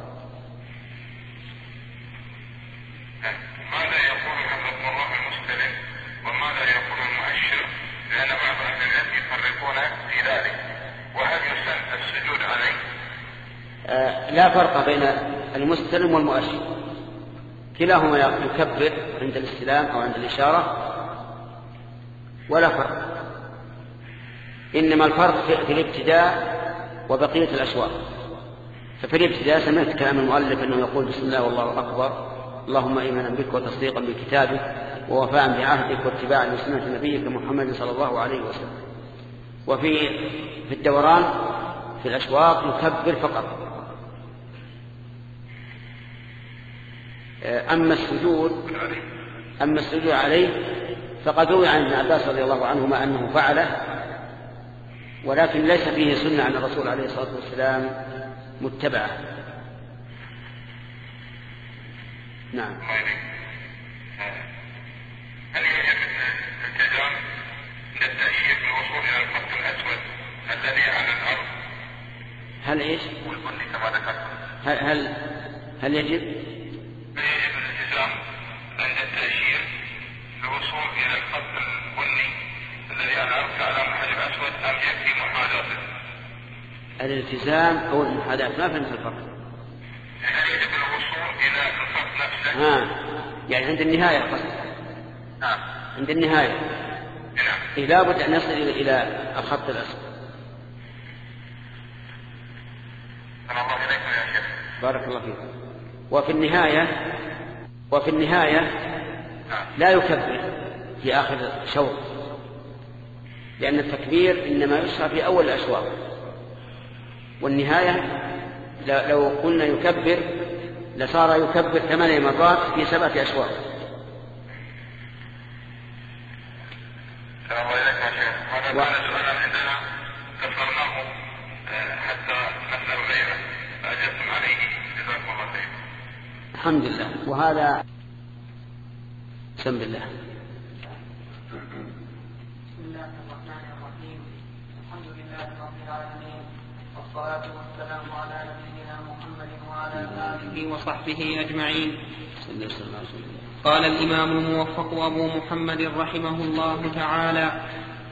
ماذا يقول حفظكم الله المستلم وماذا يقول المؤشر؟ لأن بعض أهل العلم يفرقون في ذلك. وهل يسن السجود عليه؟ آه لا فرق بين المستلم والمؤشر، كلاهما يكبر عند الاستلام أو عند الإشارة ولا فرق، إنما الفرق في الابتداء وبقية الأشواط. ففي الابتداء سمعت كلام المؤلف أنه يقول بسم الله والله أكبر، اللهم إيمانا بك وتصديقا بكتابك ووفاء بعهدك واتباعا لسنة نبيك محمد صلى الله عليه وسلم. وفي في الدوران في الأشواط يكبر فقط. أما السجود أما السجود عليه فقد روي عن ابن عباس رضي الله عنهما أنه فعله، ولكن ليس فيه سنة عن الرسول عليه الصلاة والسلام متبعة. نعم. هل يجب الالتزام للتأشير بالوصول إلى الخط الأسود الذي على الأرض؟ هل إيش؟ والبني كما ذكرت. هل هل هل يجب؟ يجب الالتزام عند التأشير للوصول إلى الخط البني الذي على الأرض كعلامة حجر أسود أم يكفي محاذاته؟ الالتزام أو المحاذاة ما فهمت الفرق. هل يجب الوصول إلى الخط نفسه؟ ها يعني عند النهاية القصد. نعم. عند النهاية. نعم. إيه لابد أن يصل إلى الخط الأسود. الله إليكم يا شيخ. بارك الله فيك. وفي النهاية وفي النهاية لا يكبر في آخر شوط، لأن التكبير إنما يشرع في أول الأشواط، والنهاية لو قلنا يكبر لصار يكبر ثمانية مرات في سبعة أشواط. السلام عليكم يا شيخ. هذا و... كان سؤالا عندنا كفرناه حتى نسأل غيره فأجبتم عليه، جزاكم الله خير. الحمد لله. وهذا بسم الله. بسم الله الرحمن الرحيم. الحمد لله رب العالمين، والصلاة والسلام على نبينا محمد وعلى آله وصحبه أجمعين. قال الإمام الموفق أبو محمد رحمه الله تعالى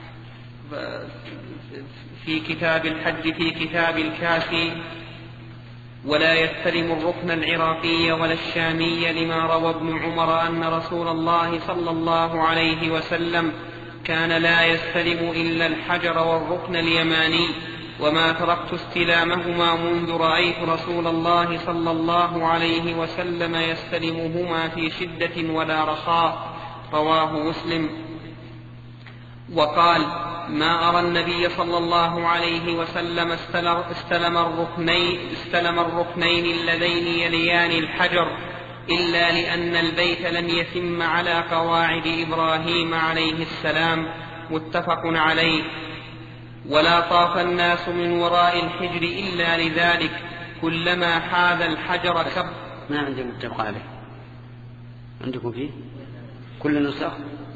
في كتاب الحج في كتاب الكافي: ولا يستلم الركن العراقي ولا الشامي، لما روى ابن عمر أن رسول الله صلى الله عليه وسلم كان لا يستلم إلا الحجر والركن اليماني، وما تركت استلامهما منذ رأيت رسول الله صلى الله عليه وسلم يستلمهما في شدة ولا رخاء. رواه مسلم. وقال: ما أرى النبي صلى الله عليه وسلم استلم الركنين, استلم الركنين اللذين يليان الحجر إلا لأن البيت لم يتم على قواعد إبراهيم عليه السلام. متفق عليه. ولا طاف الناس من وراء الحجر إلا لذلك، كلما حاذ الحجر كب. ما عندي متفق عليه. عندكم فيه كل النسخ؟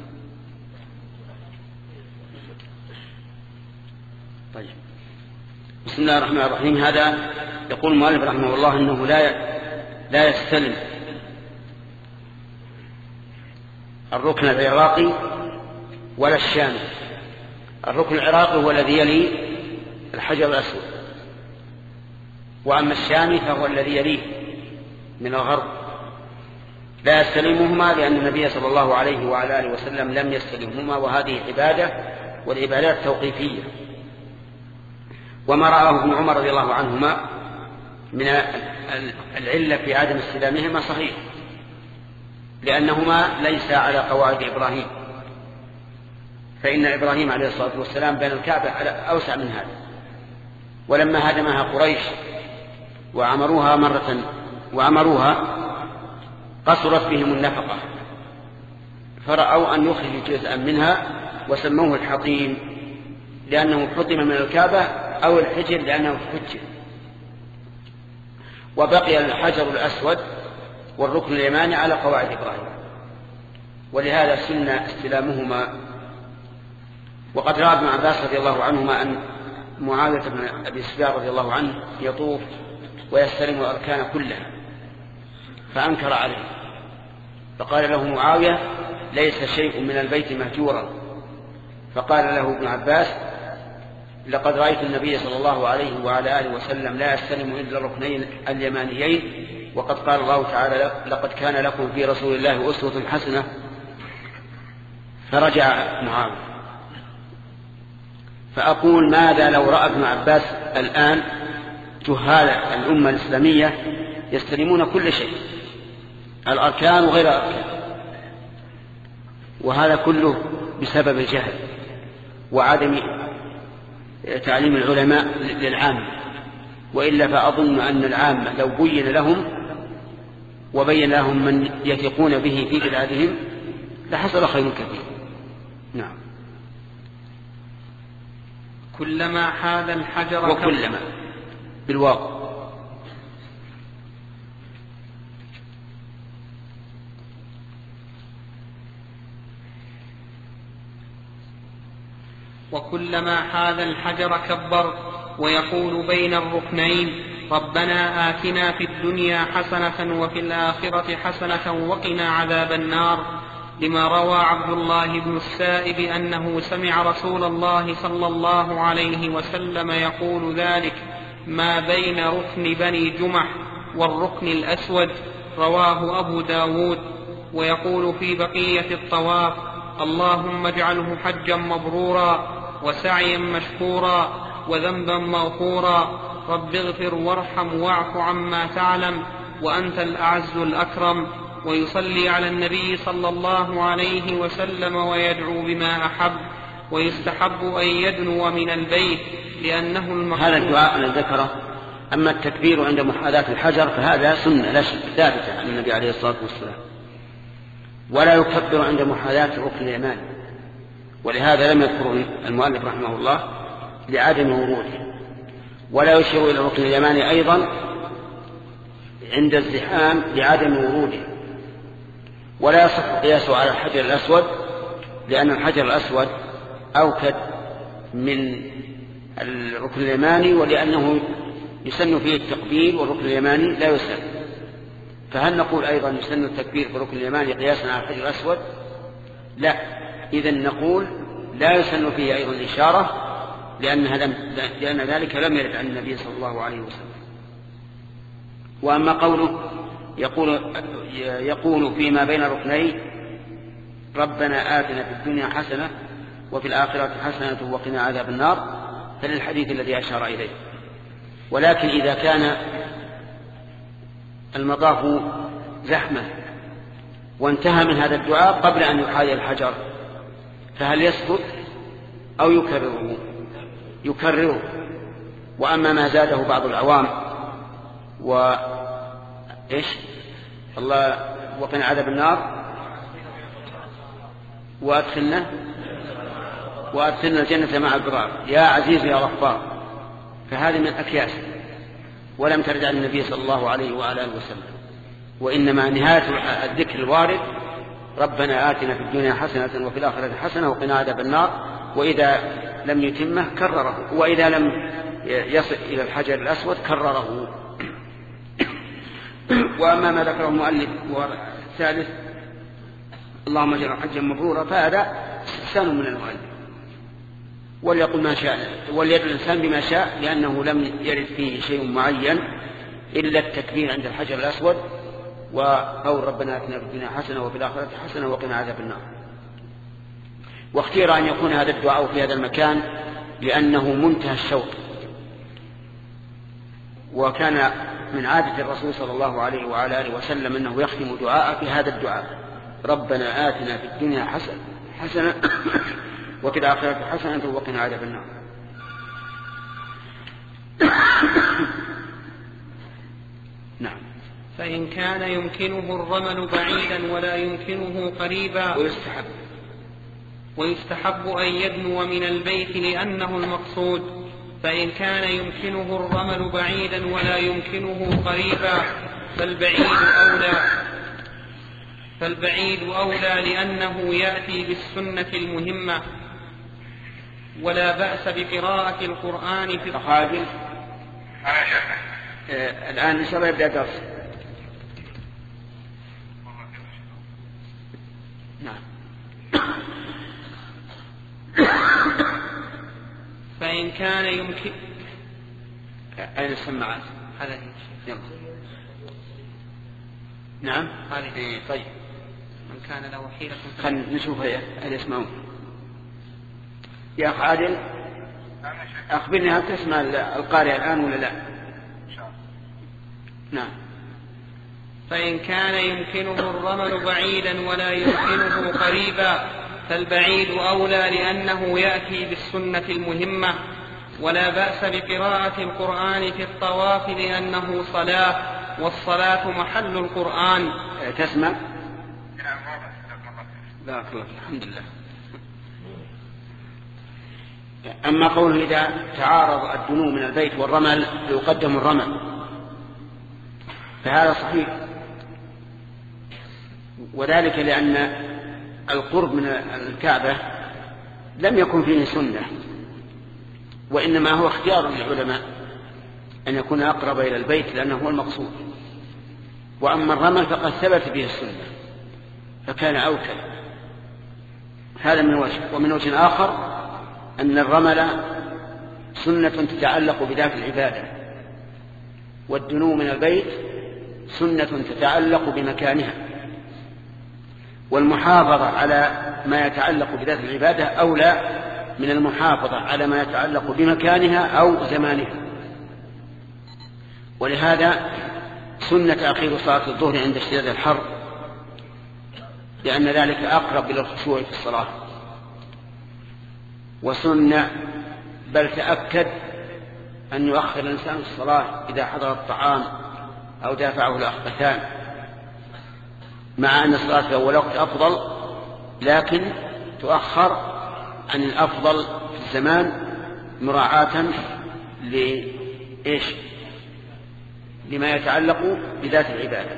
طيب. بسم الله الرحمن الرحيم. هذا يقول المؤلف رحمه الله أنه لا لا يستلم الركن العراقي ولا الشامي. الركن العراقي هو الذي يلي الحجر الأسود، وأما الشامي فهو الذي يليه من الغرب. لا يستلمهما لأن النبي صلى الله عليه وعلى آله وسلم لم يستلمهما، وهذه عبادة، والعبادات توقيفية. وما رآه ابن عمر رضي الله عنهما من العلة في عدم استلامهما صحيح، لأنهما ليس على قواعد إبراهيم، فإن إبراهيم عليه الصلاة والسلام بنى الكعبة أوسع من هذا. ولما هدمها قريش وعمروها مرة وعمروها قصرت بهم النفقة، فرأوا أن يخرجوا جزءا منها وسموه الحطيم لأنه حطم من الكعبة، أو الحجر لأنه حجر. وبقي الحجر الأسود والركن اليماني على قواعد إبراهيم، ولهذا سن استلامهما وقد رأى ابن عباس رضي الله عنهما أن معاوية بن أبي سفيان رضي الله عنه يطوف ويستلم الأركان كلها فأنكر عليه، فقال له معاوية: ليس شيء من البيت مهجورا. فقال له ابن عباس: لقد رأيت النبي صلى الله عليه وعلى آله وسلم لا يستلم إلا الركنين اليمانيين، وقد قال الله تعالى: لقد كان لكم في رسول الله أسوة حسنة. فرجع معاوية. فأقول: ماذا لو رأى ابن عباس الآن جهال الأمة الإسلامية يستلمون كل شيء، الأركان وغير الأركان، وهذا كله بسبب الجهل وعدم تعليم العلماء للعامة. وإلا فأظن أن العامة لو بين لهم وبين لهم من يثقون به في بلادهم لحصل خير كثير. نعم. كلما حاذ الحجر وكلما بالواقع. وكلما حاذ الحجر كبر ويقول بين الركنين: ربنا آتنا في الدنيا حسنة وفي الآخرة حسنة وقنا عذاب النار، لما روى عبد الله بن السائب أنه سمع رسول الله صلى الله عليه وسلم يقول ذلك ما بين ركن بني جمح والركن الأسود، رواه أبو داود. ويقول في بقية الطواف: اللهم اجعله حجا مبرورا وسعيا مشكورا وذنبا مغفورا، رب اغفر وارحم واعف عما تعلم وأنت الأعز الأكرم. ويصلي على النبي صلى الله عليه وسلم ويدعو بما أحب. ويستحب أن يدنو من البيت لأنه المقصود. هذا الدعاء الذي ذكره. أما التكبير عند محاذاة الحجر فهذا سنة لا شك ثابتة عن النبي عليه الصلاة والسلام، ولا يكبر عند محاذاة الركن اليماني، ولهذا لم يذكره المؤلف رحمه الله لعدم وروده. ولا يشير إلى الركن اليماني أيضا عند الزحام لعدم وروده. ولا يصح قياسه على الحجر الأسود، لأن الحجر الأسود أوكد من الركن اليماني، ولأنه يسن فيه التقبيل والركن اليماني لا يسن. فهل نقول أيضا يسن التكبير في الركن اليماني قياسا على الحجر الأسود؟ لا. إذن نقول لا يسن فيه أيضا الإشارة، لأنها لم لأن ذلك لم يرد عن النبي صلى الله عليه وسلم. وأما قوله يقول, يقول فيما بين الركنين: ربنا آتنا في الدنيا حسنة وفي الآخرة حسنة وقنا عذاب النار، فللحديث الذي أشار إليه. ولكن إذا كان المطاف زحمة وانتهى من هذا الدعاء قبل أن يحاذي الحجر، فهل يسكت أو يكرره؟ يكرره. وأما ما زاده بعض العوام و إيش الله وقنا عذاب النار وأدخلنا وأدخلنا الجنة مع الأبرار يا عزيز يا غفار، فهذه من أكياس ولم ترد عن النبي صلى الله عليه وعلى آله وسلم. وإنما نهاية الذكر الوارد: ربنا آتنا في الدنيا حسنة وفي الآخرة حسنة وقنا عذاب النار. وإذا لم يتمه كرره، وإذا لم يصل إلى الحجر الأسود كرره. وأما ما ذكره المؤلف والثالث: اللهم اجعله حجا مبرورا، فهذا استحسان من المؤلف، وليقل ما شاء، وليدعو الإنسان بما شاء، لأنه لم يرد فيه شيء معين إلا التكبير عند الحجر الأسود وقول ربنا آتنا في الدنيا حسنة وفي الآخرة حسنة وقنا عذاب النار. واختير أن يكون هذا الدعاء في هذا المكان لأنه منتهى الشوق، وكان من عادة الرسول صلى الله عليه وعلى آله وسلم أنه يختم دعاء في هذا الدعاء: ربنا آتنا في الدنيا حسنة حسنة وفي الآخرة حسنة وقنا عذاب النار. نعم. فإن كان يمكنه الرمل بعيدا ولا يمكنه قريبا ويستحب ويستحب أن يدنو من البيت لأنه المقصود. فإن كان يمكنه الرمل بعيدا ولا يمكنه قريبا فالبعيد أولى فالبعيد أولى لأنه يأتي بالسنة المهمة. ولا بأس بقراءة القرآن في الخادم. أنا شيخنا. آه الآن إن شاء الله يبدأ درس. نعم. فإن كان يمكن. أين السماعات؟ هذا يلا. نعم. هذه. إيه طيب. من كان له حيلة. خلنا نشوف هل يسمعون. يا أخ عادل أخبرني هل تسمع القارئ الآن ولا لا؟ نعم. فإن كان يمكنه الرمل بعيدا ولا يمكنه قريبا فالبعيد أولى لأنه يأتي بالسنة المهمة. ولا بأس بقراءة القرآن في الطواف لأنه صلاة والصلاة محل القرآن. تسمع؟ بارك الله الحمد لله. أما قوله إذا تعارض الدنو من البيت والرمل يقدم الرمل فهذا صحيح، وذلك لأن القرب من الكعبة لم يكن فيه سنة، وإنما هو اختيار للعلماء أن يكون أقرب إلى البيت لأنه هو المقصود. وأما الرمل فقد ثبت فيه السنة فكان أوكل. هذا من وجه. ومن وجه آخر أن الرمل سنة تتعلق بذات العبادة، والدنو من البيت سنة تتعلق بمكانها، والمحافظة على ما يتعلق بذات العبادة أولى من المحافظة على ما يتعلق بمكانها أو زمانها. ولهذا سنة أخير صلاة الظهر عند اشتداد الحر، لأن ذلك أقرب إلى الخشوع في الصلاة. وسنة بل تأكد أن يؤخر الإنسان الصلاة إذا حضر الطعام أو دافعه الأخبثان، مع أن الصلاة في أول وقت أفضل، لكن تؤخر عن الأفضل في الزمان مراعاة لإيش؟ لما يتعلق بذات العبادة.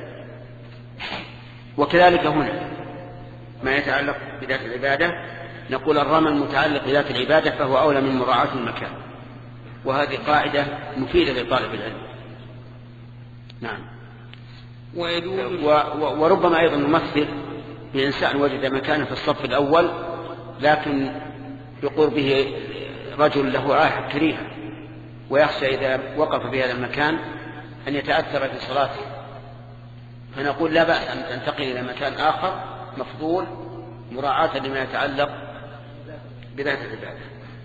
وكذلك هنا ما يتعلق بذات العبادة نقول الرمل متعلق بذات العبادة فهو أولى من مراعاة المكان، وهذه قاعدة مفيدة لطالب العلم. نعم. وربما أيضا نمثل بإنسان وجد مكانا في الصف الأول لكن بقربه رجل له عاهة كريهة ويخشى إذا وقف في هذا المكان أن يتأثر في صلاته، فنقول لا بأس أن تنتقل إلى مكان آخر مفضول مراعاة لما يتعلق بذات العبادة.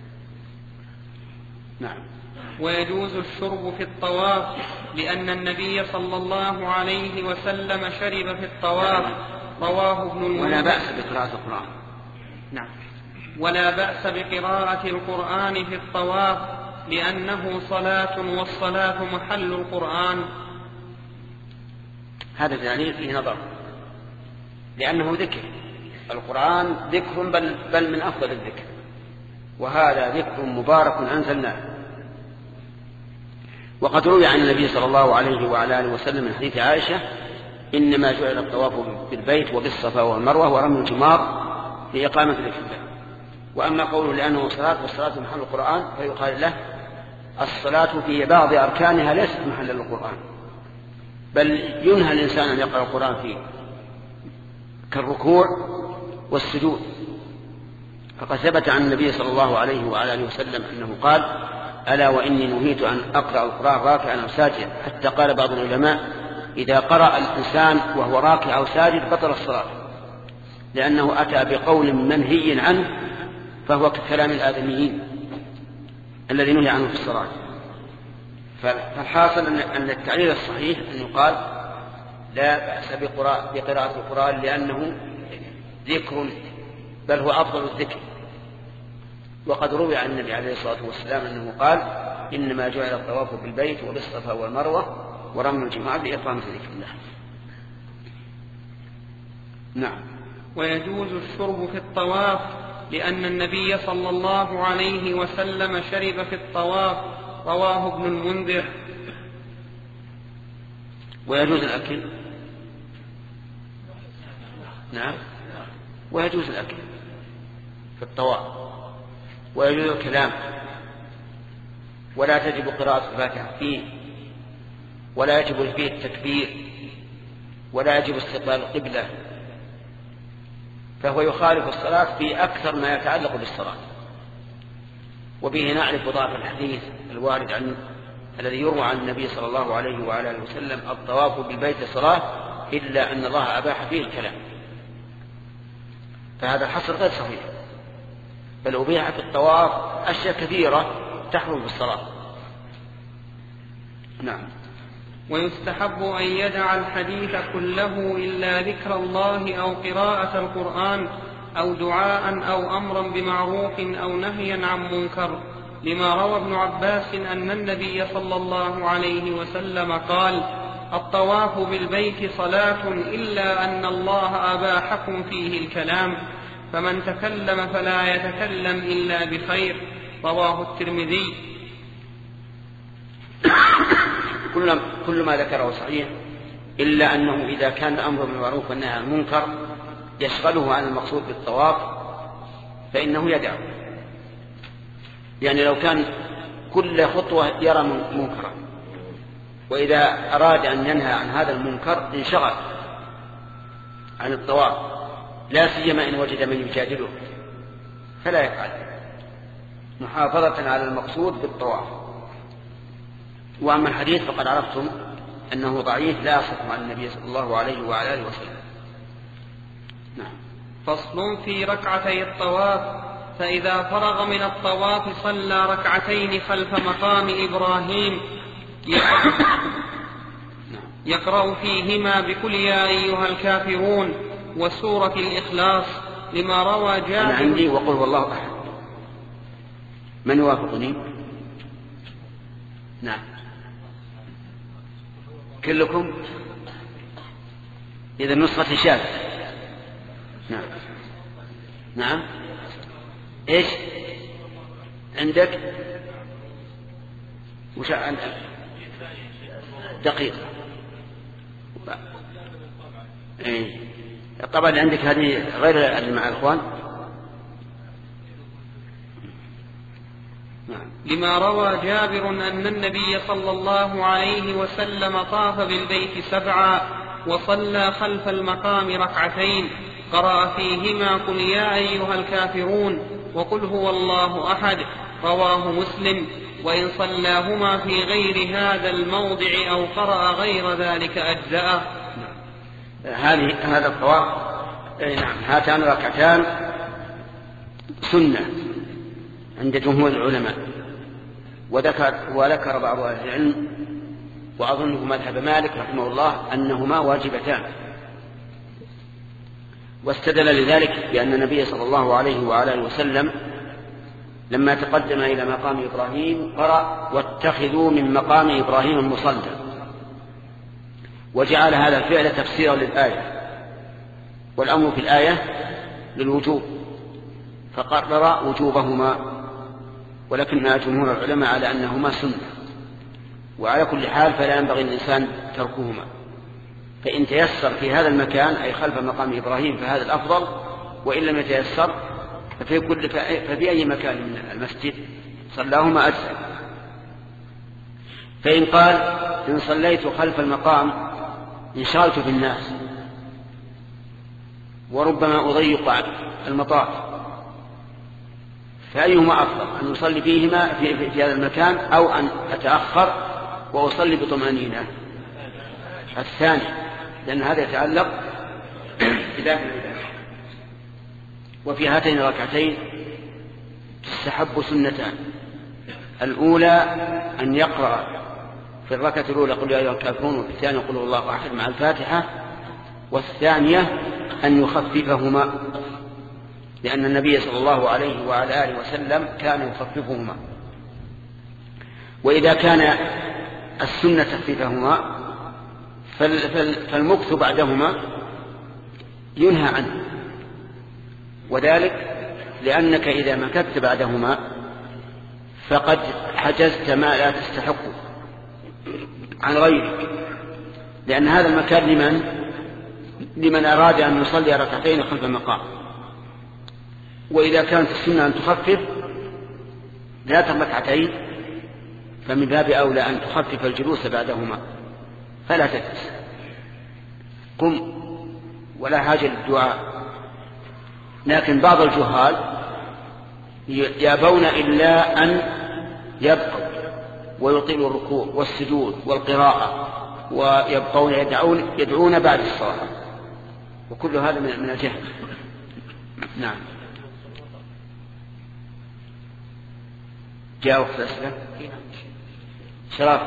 نعم. ويجوز الشرب في الطواف لأن النبي صلى الله عليه وسلم شرب في الطواف، رواه ابن المنذر. ولا بأس بقراءة القرآن. نعم. ولا بأس بقراءة القرآن في الطواف لأنه صلاة والصلاة محل القرآن. هذا التعليل فيه نظر، لأنه ذكر. القرآن ذكر بل, بل من أفضل الذكر، وهذا ذكر مبارك أنزلناه. وقد روي عن النبي صلى الله عليه وعلى آله وسلم من حديث عائشة إنما جعل الطواف بالبيت وبالصفا والمروة ورمي الجمار لإقامة ذكر الله. وأما قوله لأنه صلاة والصلاة محل القرآن فيقال له الصلاة في بعض أركانها ليست محل للقرآن، بل ينهى الإنسان أن يقرأ القرآن فيه كالركوع والسجود. فقد ثبت عن النبي صلى الله عليه وعلى آله وسلم أنه قال ألا وإني نهيت أن أقرأ القرآن راكعا أو ساجدا، حتى قال بعض العلماء إذا قرأ الإنسان وهو راكع أو ساجد بطل الصلاة، لأنه أتى بقول منهي عنه فهو ككلام الآدميين الذي نهي عنه في الصلاة. فالحاصل أن التعليل الصحيح أن يقال لا بأس بقراءة القرآن لأنه ذكر بل هو أفضل الذكر. وقد روي عن النبي عليه الصلاة والسلام أنه قال إنما جعل الطواف بالبيت وبالصفا والمروة ورمي الجمار لإقامة ذكر الله. نعم. ويجوز الشرب في الطواف لأن النبي صلى الله عليه وسلم شرب في الطواف، رواه ابن المنذر. ويجوز الأكل. نعم. ويجوز الأكل في الطواف ويجوز الكلام، ولا تجب قراءة الفاتحة فيه، ولا يجب فيه التكبير، ولا يجب استقبال القبلة، فهو يخالف الصلاة في أكثر ما يتعلق بالصلاة. وبه نعرف ضعف الحديث الوارد عن الذي يروى عن النبي صلى الله عليه وعلى اله وسلم: الطواف بالبيت صلاة إلا أن الله أباح فيه الكلام. فهذا الحصر غير صحيح، بل أبيح في الطواف أشياء كثيرة تحرم بالصلاة. نعم. ويستحب أن يدع الحديث كله إلا ذكر الله أو قراءة القرآن أو دعاء أو أمرا بمعروف أو نهيا عن منكر، لما روى ابن عباس أن النبي صلى الله عليه وسلم قال: الطواف بالبيت صلاة إلا أن الله أباحكم فيه الكلام، فمن تكلم فلا يتكلم إلا بخير. رواه الترمذي. كل ما ذكره صحيح، إلا أنه إذا كان الأمر بالمعروف والنهي عن المنكر يشغله عن المقصود بالطواف فإنه يدعو. يعني لو كان كل خطوة يرى منكرا، وإذا أراد أن ينهى عن هذا المنكر انشغل عن الطواف، لا سيما إن وجد من يجادله، فلا يفعل، محافظة على المقصود بالطواف. وأما الحديث فقد عرفتم أنه ضعيف لا يصح عن النبي صلى الله عليه وعلى آله وسلم. نعم. فصل في ركعتي الطواف: فإذا فرغ من الطواف صلى ركعتين خلف مقام إبراهيم يقرأ فيهما بقل يا أيها الكافرون وسورة الإخلاص، لما روى جابر. أنا عندي وقل هو الله أحد. من يوافقني؟ نعم. كلكم؟ إذا نسخة شاذة. نعم. نعم. إيش عندك؟ وش عندك؟ دقيقة. إيه. طبعا عندك هذه غير اللي مع الأخوان. نعم. لما روى جابر أن النبي صلى الله عليه وسلم طاف بالبيت سبعا وصلى خلف المقام ركعتين قرأ فيهما قل يا أيها الكافرون وقل هو الله أحد. رواه مسلم. وإن صلاهما في غير هذا الموضع أو قرأ غير ذلك أجزأه. هذه هذا الطواف نعم هاتان ركعتان سنة عند جمهور العلماء، وذكر وذكر بعض أهل العلم وأظنه مذهب مالك رحمه الله أنهما واجبتان، واستدل لذلك بأن النبي صلى الله عليه وعلى آله وسلم لما تقدم إلى مقام إبراهيم قرأ واتخذوا من مقام إبراهيم مصلى، وجعل هذا الفعل تفسيرا للآية، والأمر في الآية للوجوب فقرر وجوبهما، ولكن جمهور العلماء على أنهما سنة، وعلى كل حال فلا ينبغي الإنسان تركهما، فإن تيسر في هذا المكان أي خلف مقام إبراهيم فهذا الأفضل، وإن لم يتيسر ففي, كل ففي أي مكان من المسجد صلاهما أجزأ. فإن قال إن صليت خلف المقام انشغلت بالناس وربما أضيق المطاف، فأيهما أفضل أن يصلي فيهما في, في, في هذا المكان أو أن أتأخر وأصلي بطمأنينة؟ الثاني، لأن هذا يتعلق بذات العبادة. وفي هاتين الركعتين تستحب سنتان: الأولى أن يقرأ في الركعة الأولى قل يا أيها الكافرون، وفي الثانية قل هو الله أحد مع الفاتحة، والثانية أن يخففهما، لأن النبي صلى الله عليه وعلى آله وسلم كان يخففهما. وإذا كان السنة تخفيفهما فالمكث بعدهما ينهى عنه، وذلك لأنك إذا مكثت بعدهما فقد حجزت ما لا تستحقه عن غيرك، لأن هذا المكان لمن لمن أراد أن يصلي ركعتين خلف المقام. وإذا كانت السنة أن تخفف ذات الركعتين فمن باب أولى أن تخفف الجلوس بعدهما فلا تجلس، قم ولا حاجة للدعاء. لكن بعض الجهال يابون إلا أن يبقوا ويطيلوا الركوع والسجود والقراءة ويبقون يدعون, يدعون بعد الصلاة، وكل هذا من الجهل. نعم. جاء وقت الأسئلة. شرف.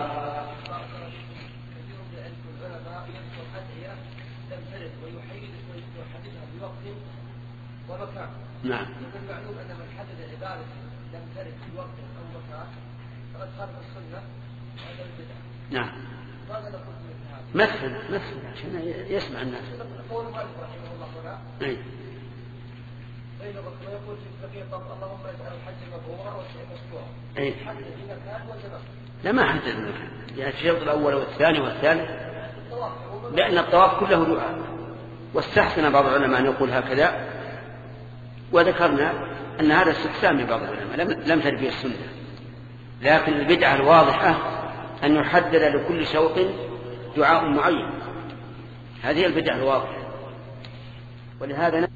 نعم. المعلوم أن من حدد عبادة لم ترد في وقت أو مكان فقد خالف السنة وهذا البدعة. نعم. ماذا نقول في هذا؟ مثل مثل عشان يسمع الناس. قول مالك رحمه الله هنا. أي. بين الركوع يقول في الفقيه اللهم اجعل الحج مبرورا والشيء مشكورا. أي. حدد المكان ولا لا ما حدد المكان، يعني الشوط الأول والثاني والثالث، لأن الطواف كله دعاء، واستحسن بعض العلماء أن يقول هكذا، وذكرنا أن هذا استحسان من بعض العلماء لم لم ترد فيه السنة. لكن البدعة الواضحة أن يحدد لكل شوط دعاء معين، هذه البدعة الواضحة. ولهذا